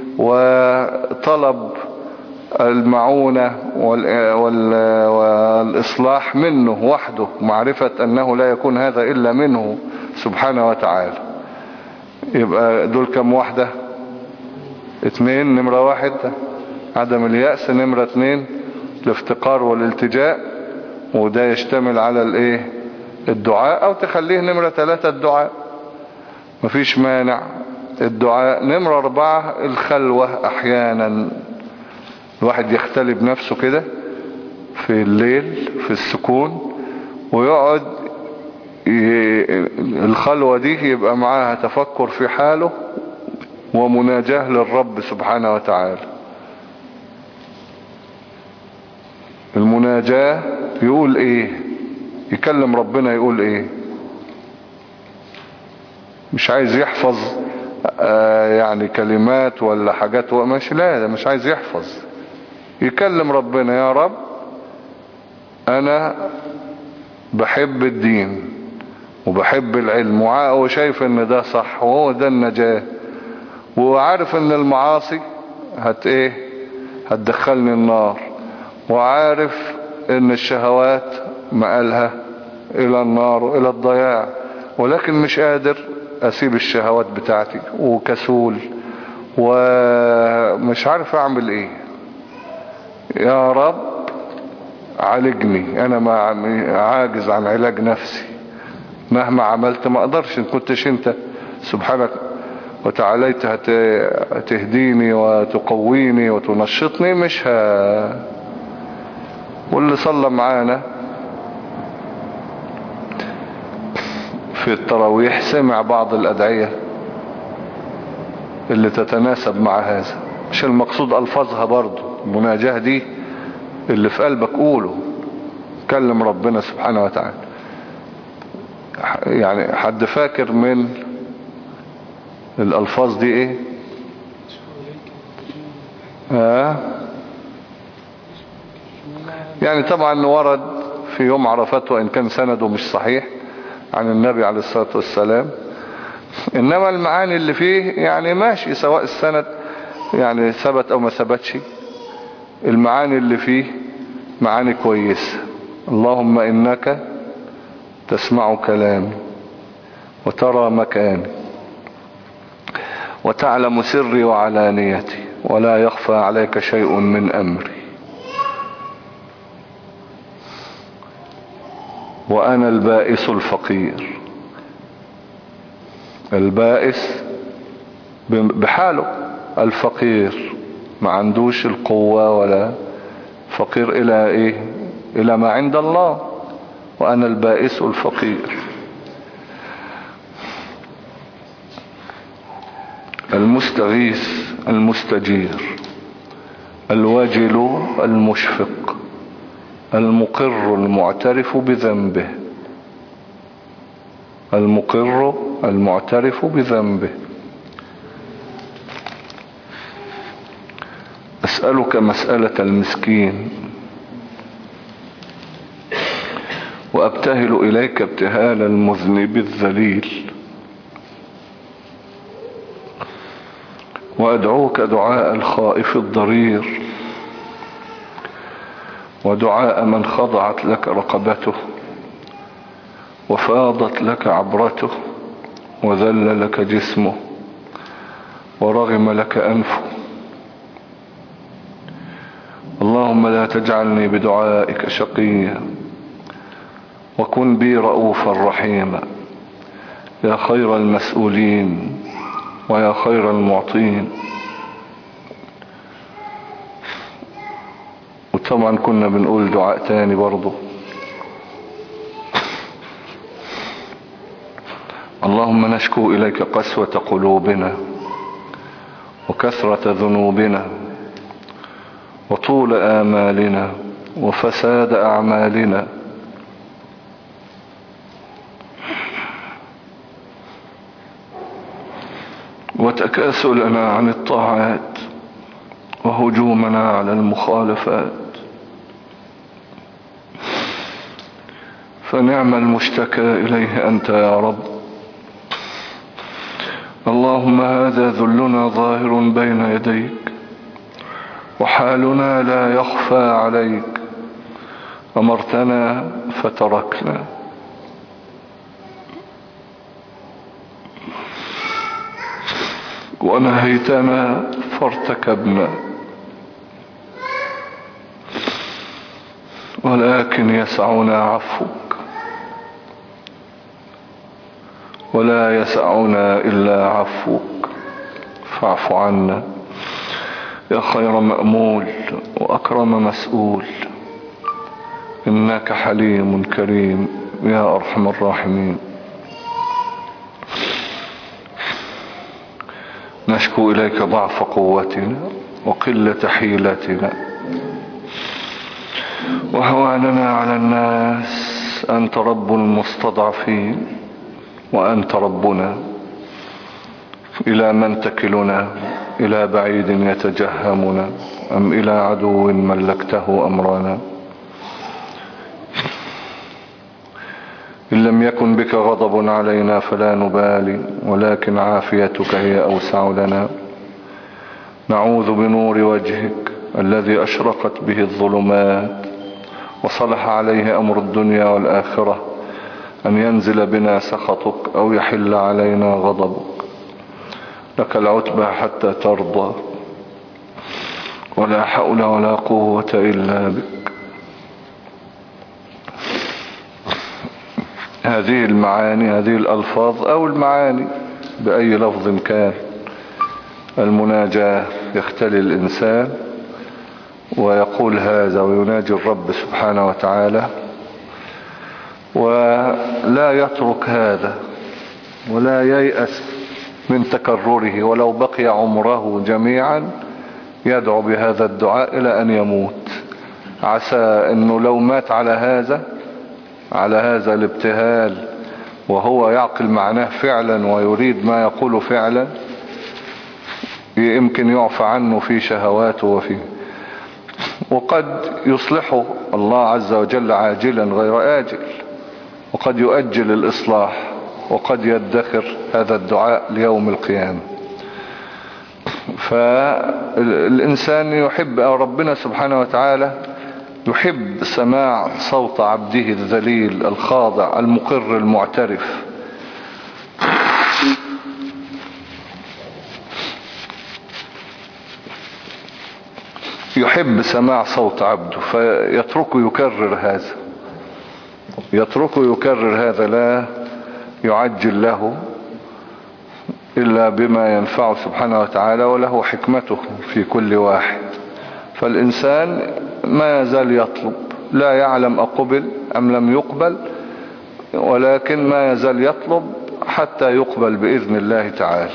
[SPEAKER 1] وطلب المعونة والإصلاح منه وحده، معرفة أنه لا يكون هذا إلا منه سبحانه وتعالى. يبقى دول كم واحدة؟ اتنين. نمرة واحد عدم اليأس، نمرة اتنين الافتقار والالتجاء، وده يشتمل على الايه؟ الدعاء، او تخليه نمرة ثلاثة الدعاء، مفيش مانع الدعاء. نمرة اربعة الخلوة. احيانا الواحد يختلي بنفسه كده في الليل في السكون ويقعد الخلوة دي يبقى معاها تفكر في حاله ومناجاة للرب سبحانه وتعالى. المناجاة يقول ايه؟ يكلم ربنا يقول ايه؟ مش عايز يحفظ آه يعني كلمات ولا حاجات وماشي، لا مش عايز يحفظ. يكلم ربنا: يا رب انا بحب الدين وبحب العلم وشايف ان ده صح وهو ده النجاة، وعارف ان المعاصي هت ايه؟ هتدخلني النار، وعارف ان الشهوات مآلها الى النار والى الضياع، ولكن مش قادر اسيب الشهوات بتاعتي وكسول ومش عارف اعمل ايه. يا رب عالجني، انا ما عاجز عن علاج نفسي، مهما عملت ما اقدرش. ان كنتش انت سبحانك وتعاليت هتهديني وتقويني وتنشطني مش ها. واللي صلى معانا في التراويح سمع بعض الأدعية اللي تتناسب مع هذا. مش المقصود ألفاظها برضو، المناجاة دي اللي في قلبك قوله، كلم ربنا سبحانه وتعالى. يعني حد فاكر من الألفاظ دي ايه؟ آه يعني طبعا ورد في يوم عرفات، وإن كان سنده مش صحيح عن النبي عليه الصلاة والسلام، إنما المعاني اللي فيه يعني ماشي، سواء السند يعني ثبت أو ما ثبتش، المعاني اللي فيه معاني كويسة. اللهم إنك تسمع كلامي وترى مكاني وتعلم سري وعلانيتي ولا يخفى عليك شيء من أمري، وأنا البائس الفقير. البائس بحاله، الفقير ما عندوش القوة ولا فقير إلى إيه؟ إلى ما عند الله. وأنا البائس الفقير. المستغيث المستجير، الوجل المشفق، المقر المعترف بذنبه. المقر المعترف بذنبه. أسألك مسألة المسكين وأبتهل إليك ابتهال المذنب الذليل، وأدعوك دعاء الخائف الضرير، ودعاء من خضعت لك رقبته وفاضت لك عبرته وذل لك جسمه ورغم لك أنفه. اللهم لا تجعلني بدعائك شقيا، وكن بي رؤوفا رحيما، يا خير المسؤولين ويا خير المعطين. وطبعا كنا بنقول دعاء تاني برضو. اللهم نشكو إليك قسوة قلوبنا وكثرة ذنوبنا وطول آمالنا وفساد أعمالنا وتكاسلنا عن الطاعات وهجومنا على المخالفات، فنعم المشتكى إليه أنت يا رب. اللهم هذا ذلنا ظاهر بين يديك وحالنا لا يخفى عليك، أمرتنا فتركنا ونهيتنا فارتكبنا، ولكن يسعنا عفوك ولا يسعنا إلا عفوك، فاعف عنا يا خير مأمول وأكرم مسؤول، إنك حليم كريم يا أرحم الراحمين. نشكو إليك ضعف قوتنا وقلة حيلتنا وهواننا على الناس، أنت رب المستضعفين وأنت ربنا. إلى من تكلنا؟ إلى بعيد يتجهمنا أم إلى عدو ملكته أمرنا؟ إن لم يكن بك غضب علينا فلا نبالي، ولكن عافيتك هي أوسع لنا. نعوذ بنور وجهك الذي أشرقت به الظلمات وصلح عليه أمر الدنيا والآخرة أن ينزل بنا سخطك أو يحل علينا غضبك. لك العتبى حتى ترضى، ولا حول ولا قوة إلا بك. هذه المعاني، هذه الألفاظ أو المعاني بأي لفظ كان، المناجاة يختلي الإنسان ويقول هذا ويناجي الرب سبحانه وتعالى، ولا يترك هذا ولا ييأس من تكرره، ولو بقي عمره جميعا يدعو بهذا الدعاء إلى أن يموت، عسى أنه لو مات على هذا على هذا الابتهال وهو يعقل معناه فعلا ويريد ما يقول فعلا، يمكن يعفى عنه في شهواته وفيه، وقد يصلحه الله عز وجل عاجلا غير آجل، وقد يؤجل الإصلاح، وقد يدخر هذا الدعاء ليوم القيامة. فالإنسان يحب، أو ربنا سبحانه وتعالى يحب سماع صوت عبده الذليل الخاضع المقر المعترف. يحب سماع صوت عبده فيتركه يكرر هذا يتركه يكرر هذا لا يعجل له إلا بما ينفعه سبحانه وتعالى، وله حكمته في كل واحد. فالإنسان ما يزال يطلب، لا يعلم أقبل أم لم يقبل، ولكن ما يزال يطلب حتى يقبل بإذن الله تعالى.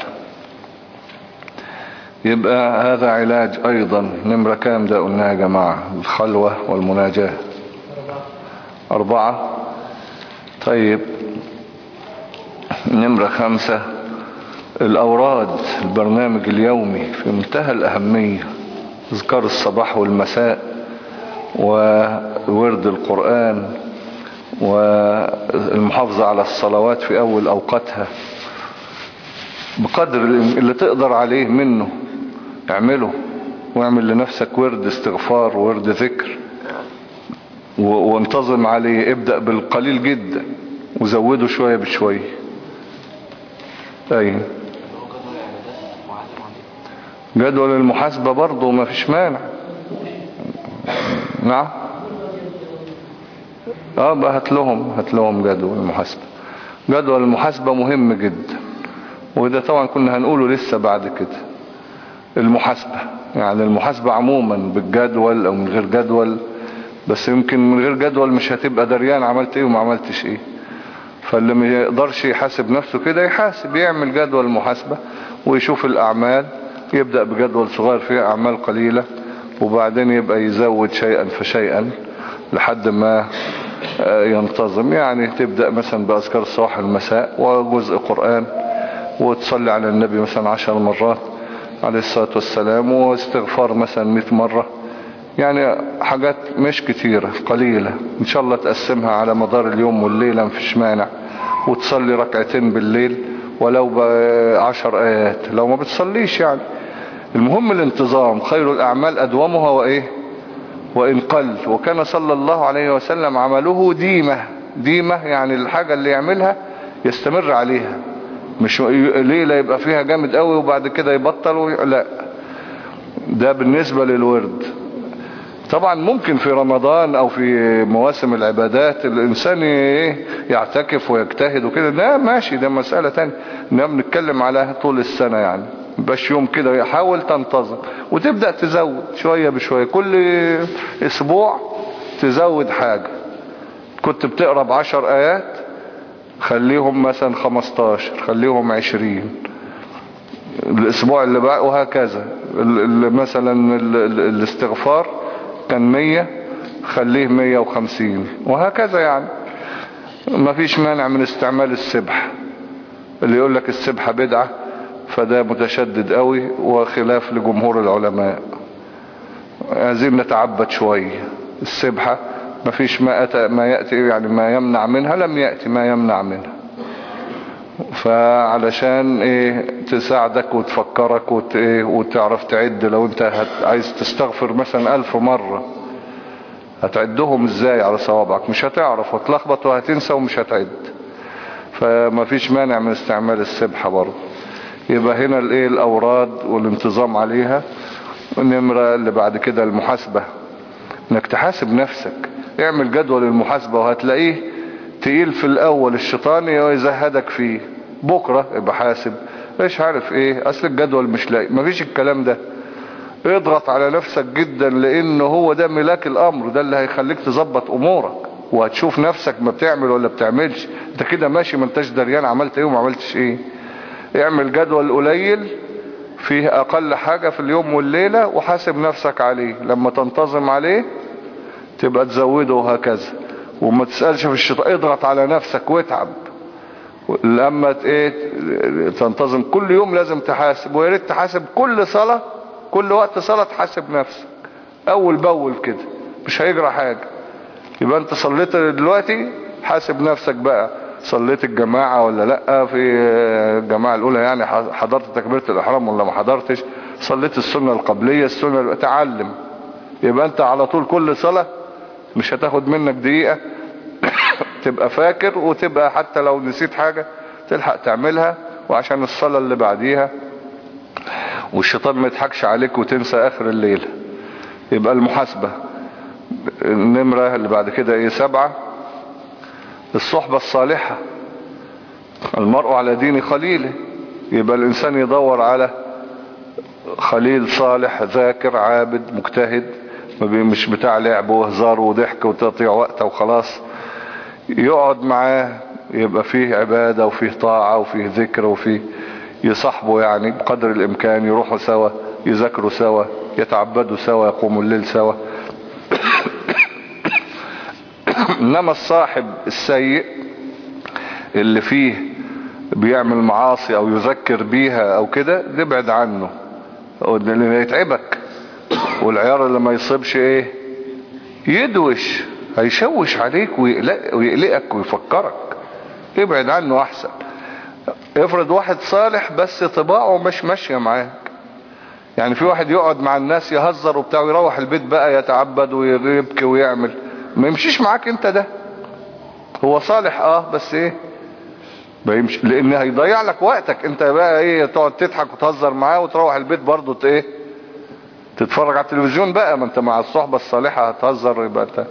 [SPEAKER 1] يبقى هذا علاج أيضا. نمرة كام ده قلنا يا جماعة؟ الخلوة والمناجاة أربعة. طيب نمرة خمسة الأوراد، البرنامج اليومي في منتهى الأهمية، اذكار الصباح والمساء وورد القرآن والمحافظة على الصلوات في أول أوقاتها بقدر اللي تقدر عليه منه اعمله، واعمل لنفسك ورد استغفار وورد ذكر وانتظم عليه. ابدأ بالقليل جدا وزوده شوية بشوية. ايه جدول المحاسبة برضو ما فيش مانع. نعم اه بقى هات لهم هات لهم جدول المحاسبة. جدول المحاسبة مهم جدا، وده طبعا كنا هنقوله لسه بعد كده. المحاسبة، يعني المحاسبة عموما بالجدول او من غير جدول، بس يمكن من غير جدول مش هتبقى دريان عملت ايه وما عملتش ايه. فاللي ما يقدرش يحاسب نفسه كده يحاسب، يعمل جدول محاسبة ويشوف الاعمال، يبدأ بجدول صغير فيه اعمال قليلة، وبعدين يبقى يزود شيئا فشيئا لحد ما ينتظم. يعني تبدأ مثلا بأذكار الصباح المساء وجزء قرآن، وتصلي على النبي مثلا عشر مرات عليه الصلاة والسلام، واستغفار مثلا مئة مرة. يعني حاجات مش كتيرة، قليلة ان شاء الله تقسمها على مدار اليوم والليلة مفيش مانع. وتصلي ركعتين بالليل ولو بعشر آيات لو ما بتصليش يعني. المهم الانتظام، خير الأعمال أدومها وإيه وإن قل. وكان صلى الله عليه وسلم عمله ديمة. ديمة يعني الحاجة اللي يعملها يستمر عليها، مش ليلة يبقى فيها جامد قوي وبعد كده يبطل و... لا، ده بالنسبة للورد. طبعا ممكن في رمضان او في مواسم العبادات الانسان يعتكف ويجتهد وكده، ده ماشي، ده مسألة تانية. انما بنتكلم على طول السنة يعني، باش يوم كده يحاول تنتظم وتبدأ تزود شوية بشوية. كل اسبوع تزود حاجة. كنت بتقرأ بعشر ايات خليهم مثلا خمستاشر، خليهم عشرين الاسبوع اللي بقى، وهكذا. مثلا الاستغفار كان مية خليه مية وخمسين، وهكذا. يعني ما فيش مانع من استعمال السبح. اللي يقول لك السبحة بدعة فده متشدد قوي وخلاف لجمهور العلماء. عايزين نتعبد شوية. السبحة ما فيش ما, أتى ما يأتي يعني ما يمنع منها، لم يأتي ما يمنع منها. فعلشان ايه تساعدك وتفكرك وت ايه وتعرف تعد. لو انت هت عايز تستغفر مثلا الف مرة هتعدهم ازاي على صوابعك؟ مش هتعرف، وتلخبط وهتنسى ومش هتعد. فما فيش مانع من استعمال السبحة برضه. يبقى هنا الايه الاوراد والانتظام عليها. النمرة اللي بعد كده المحاسبة، انك تحاسب نفسك. اعمل جدول المحاسبة وهتلاقيه تقيل في الاول، الشيطان يزهدك فيه. بكرة يبقى حاسب ايش عارف ايه، اصل الجدول مش لاقي. مفيش الكلام ده. اضغط على نفسك جدا، لان هو ده ملاك الامر، ده اللي هيخليك تظبط امورك، وهتشوف نفسك ما بتعمل ولا بتعملش. انت كده ماشي ما انتش دريان عملت ايه وما عملتش ايه. اعمل جدول قليل فيه اقل حاجة في اليوم والليلة، وحاسب نفسك عليه. لما تنتظم عليه تبقى تزوده وهكذا. وما تسألش في الشيطان، اضغط على نفسك واتعب. لما ايه تنتظم كل يوم لازم تحاسب، ويا ريت تحاسب كل صلاة، كل وقت صلاة تحاسب نفسك اول باول كده، مش هيجرى حاجة. يبقى انت صليت دلوقتي، حاسب نفسك بقى صليت الجماعة ولا لا، في الجماعة الاولى يعني حضرت تكبيرة الاحرام ولا ما حضرتش، صليت السنة القبلية السنة. تعلم. يبقى انت على طول كل صلاة مش هتاخد منك دقيقة تبقى فاكر، وتبقى حتى لو نسيت حاجة تلحق تعملها، وعشان الصلاة اللي بعديها والشيطان ما يضحكش عليك وتنسى اخر الليلة. يبقى المحاسبة. النمرة اللي بعد كده ايه سبعة، الصحبة الصالحة. المرء على دين خليله. يبقى الانسان يدور على خليل صالح ذاكر عابد مجتهد، مش بتاع لعب وهزار وضحك وتضيع وقته وخلاص. يقعد معاه يبقى فيه عبادة وفيه طاعة وفيه ذكر وفيه يصاحبه، يعني بقدر الامكان يروحوا سوا، يذاكروا سوا، يتعبدوا سوا، يقوموا الليل سوا. انما الصاحب السيء اللي فيه بيعمل معاصي او يذكر بيها او كده، تبعد عنه، اللي يتعبك. والعيار اللي ما يصيبش ايه يدوش، هيشوش عليك ويقلق ويقلقك ويفكرك. ابعد عنه احسن. افرض واحد صالح بس طباعه مش ماشية معاك. يعني في واحد يقعد مع الناس يهزر وبتاع، ويروح البيت بقى يتعبد ويبكي ويعمل، ما يمشيش معاك انت. ده هو صالح اه بس ايه بيمشي، لان هيضيع لك وقتك. انت بقى ايه تقعد تضحك وتهزر معاه وتروح البيت برضه ايه تتفرج على التلفزيون بقى. ما انت مع الصحبة الصالحة هتهزر، يبقى انت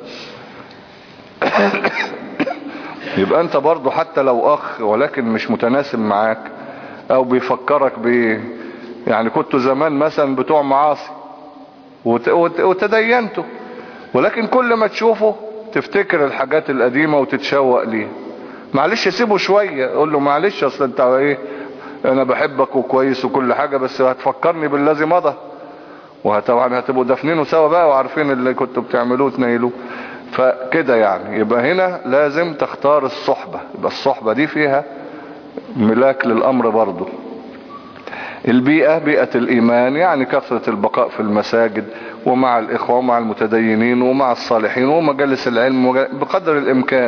[SPEAKER 1] يبقى انت برضه حتى لو اخ ولكن مش متناسب معاك، او بيفكرك ب يعني كنتوا زمان مثلا بتوع معاصي وت... وت... وتدينتوا، ولكن كل ما تشوفه تفتكر الحاجات القديمة وتتشوق ليه. معلش سيبه شوية، قول له معلش اصل انت ايه، انا بحبك وكويس وكل حاجة، بس هتفكرني بالذي مضى، وطبعا هتبقوا دفنينه سوا بقى وعارفين اللي كنتوا بتعملوه تنيلوه. فكده يعني يبقى هنا لازم تختار الصحبة، يبقى الصحبة دي فيها ملاك للأمر برضو. البيئة بيئة الإيمان، يعني كثرة البقاء في المساجد ومع الإخوة ومع المتدينين ومع الصالحين ومجالس العلم بقدر الإمكان،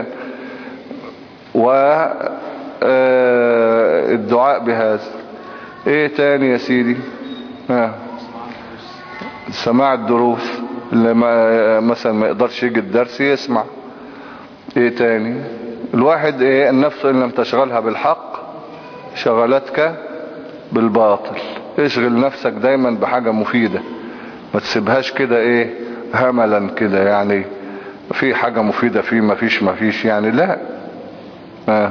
[SPEAKER 1] والدعاء بهذا. ايه تاني يا سيدي؟ ها. سماع الدروس، اللي ما مثلا ما يقدرش يجي الدرس يسمع. ايه تاني؟ الواحد ايه، النفس ان لم تشغلها بالحق شغلتك بالباطل. اشغل نفسك دايما بحاجة مفيدة، ما تسيبهاش كده ايه هملا كده، يعني في حاجة مفيدة في ما فيش ما فيش يعني لا. آه.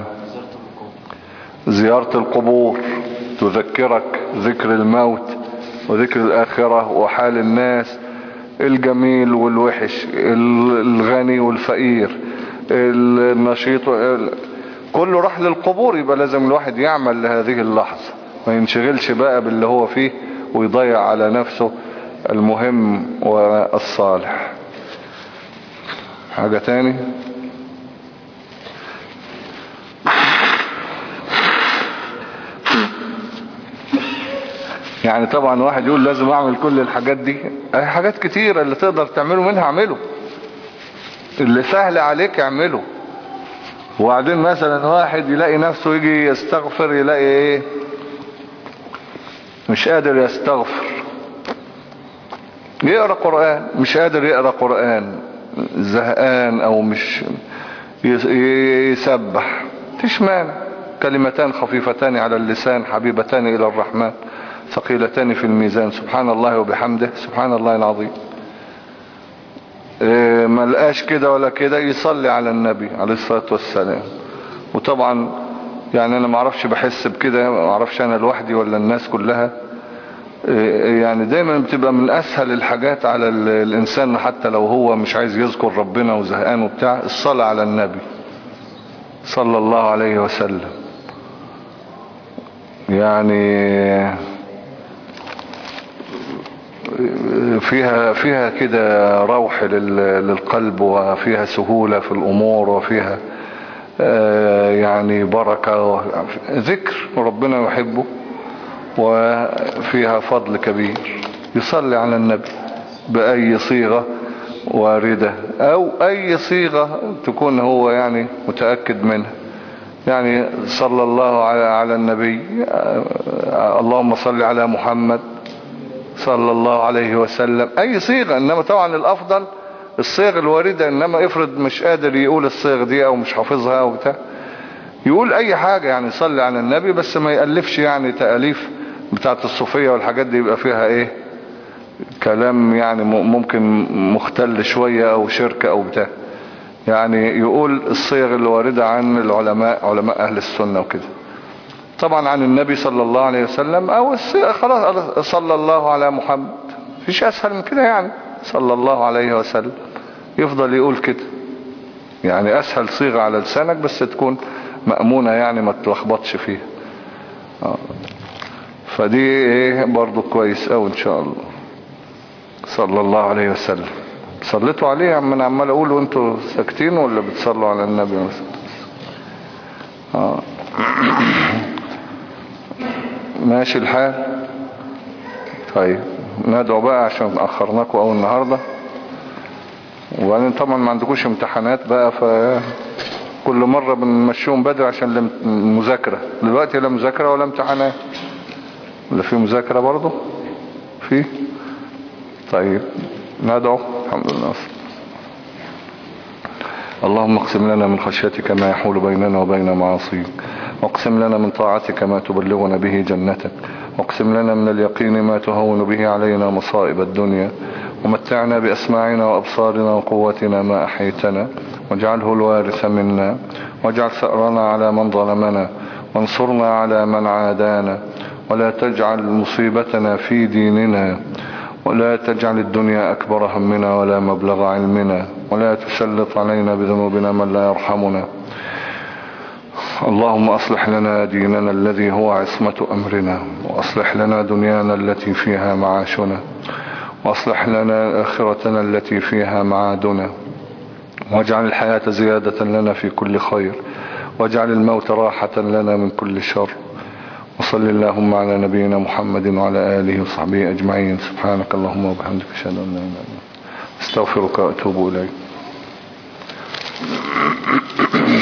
[SPEAKER 1] زيارة القبور تذكرك ذكر الموت وذكر الآخرة وحال الناس، الجميل والوحش، الغني والفقير، النشيط، كله راح للقبور. يبقى لازم الواحد يعمل لهذه اللحظة، ما ينشغلش بقى باللي هو فيه ويضيع على نفسه المهم والصالح. حاجة تاني؟ يعني طبعا واحد يقول لازم اعمل كل الحاجات دي، اي حاجات كتيرة اللي تقدر تعمله منها اعمله، اللي سهل عليك اعمله. وبعدين مثلا واحد يلاقي نفسه يجي يستغفر، يلاقي ايه مش قادر يستغفر، يقرأ قرآن مش قادر يقرأ قرآن، زهقان او مش يسبح، مفيش مانع. كلمتان خفيفتان على اللسان حبيبتان الى الرحمن ثقيلتان في الميزان، سبحان الله وبحمده سبحان الله العظيم. إيه ما لقاش كده ولا كده يصلي على النبي عليه الصلاة والسلام. وطبعا يعني انا معرفش بحس بكده، معرفش انا لوحدي ولا الناس كلها، إيه يعني دايما بتبقى من اسهل الحاجات على الانسان حتى لو هو مش عايز يذكر ربنا وزهقان وبتاع، الصلاة على النبي صلى الله عليه وسلم. يعني فيها فيها كده روح للقلب، وفيها سهولة في الأمور، وفيها يعني بركة، ذكر ربنا يحبه، وفيها فضل كبير. يصلي على النبي بأي صيغة واردة، أو أي صيغة تكون هو يعني متأكد منها. يعني صلى الله على النبي، اللهم صل على محمد صلى الله عليه وسلم، اي صيغة. انما طبعا الافضل الصيغ الواردة، انما افرض مش قادر يقول الصيغ دي او مش حافظها او بتاع، يقول اي حاجة يعني صلي على النبي، بس ما يألفش يعني تأليف بتاعت الصوفية والحاجات دي، يبقى فيها ايه كلام يعني ممكن مختل شوية او شرك او بتاع. يعني يقول الصيغ اللي واردة عن العلماء، علماء اهل السنة وكده، طبعا عن النبي صلى الله عليه وسلم، او خلاص صلى الله على محمد، فيش اسهل من كده يعني صلى الله عليه وسلم، يفضل يقول كده. يعني اسهل صيغة على لسانك، بس تكون مأمونة يعني ما تلخبطش فيها. فدي ايه برضو كويس او ان شاء الله صلى الله عليه وسلم. صليتوا عليه يا عم؟ انا عمال اقول وانتوا ساكتين، ولا بتصلوا على النبي مثلا؟ اه ماشي الحال. طيب ندعو بقى عشان اخرناكم اول النهاردة، وبعدين طبعا ما عندكوش امتحانات بقى، فكل مرة بنمشيهم بدري عشان المذاكرة. دلوقتي لا مذاكرة ولا امتحانات، ولا في مذاكرة برضو في. طيب ندعو. الحمد لله. اللهم اقسم لنا من خشيتك ما يحول بيننا وبين معاصيك، واقسم لنا من طاعتك ما تبلغنا به جنتك، واقسم لنا من اليقين ما تهون به علينا مصائب الدنيا، ومتعنا بأسماعنا وأبصارنا وقوتنا ما أحيتنا، واجعله الوارث منا، واجعل ثأرنا على من ظلمنا، وانصرنا على من عادانا، ولا تجعل مصيبتنا في ديننا، ولا تجعل الدنيا أكبر همنا ولا مبلغ علمنا، ولا تسلط علينا بذنوبنا من لا يرحمنا. اللهم أصلح لنا ديننا الذي هو عصمة أمرنا، وأصلح لنا دنيانا التي فيها معاشنا، وأصلح لنا آخرتنا التي فيها معادنا، واجعل الحياة زيادة لنا في كل خير، واجعل الموت راحة لنا من كل شر. وصل اللهم على نبينا محمد وعلى آله وصحبه أجمعين. سبحانك اللهم وبحمدك أشهد أن لا إله إلا أنت أستغفرك وأتوب إليك.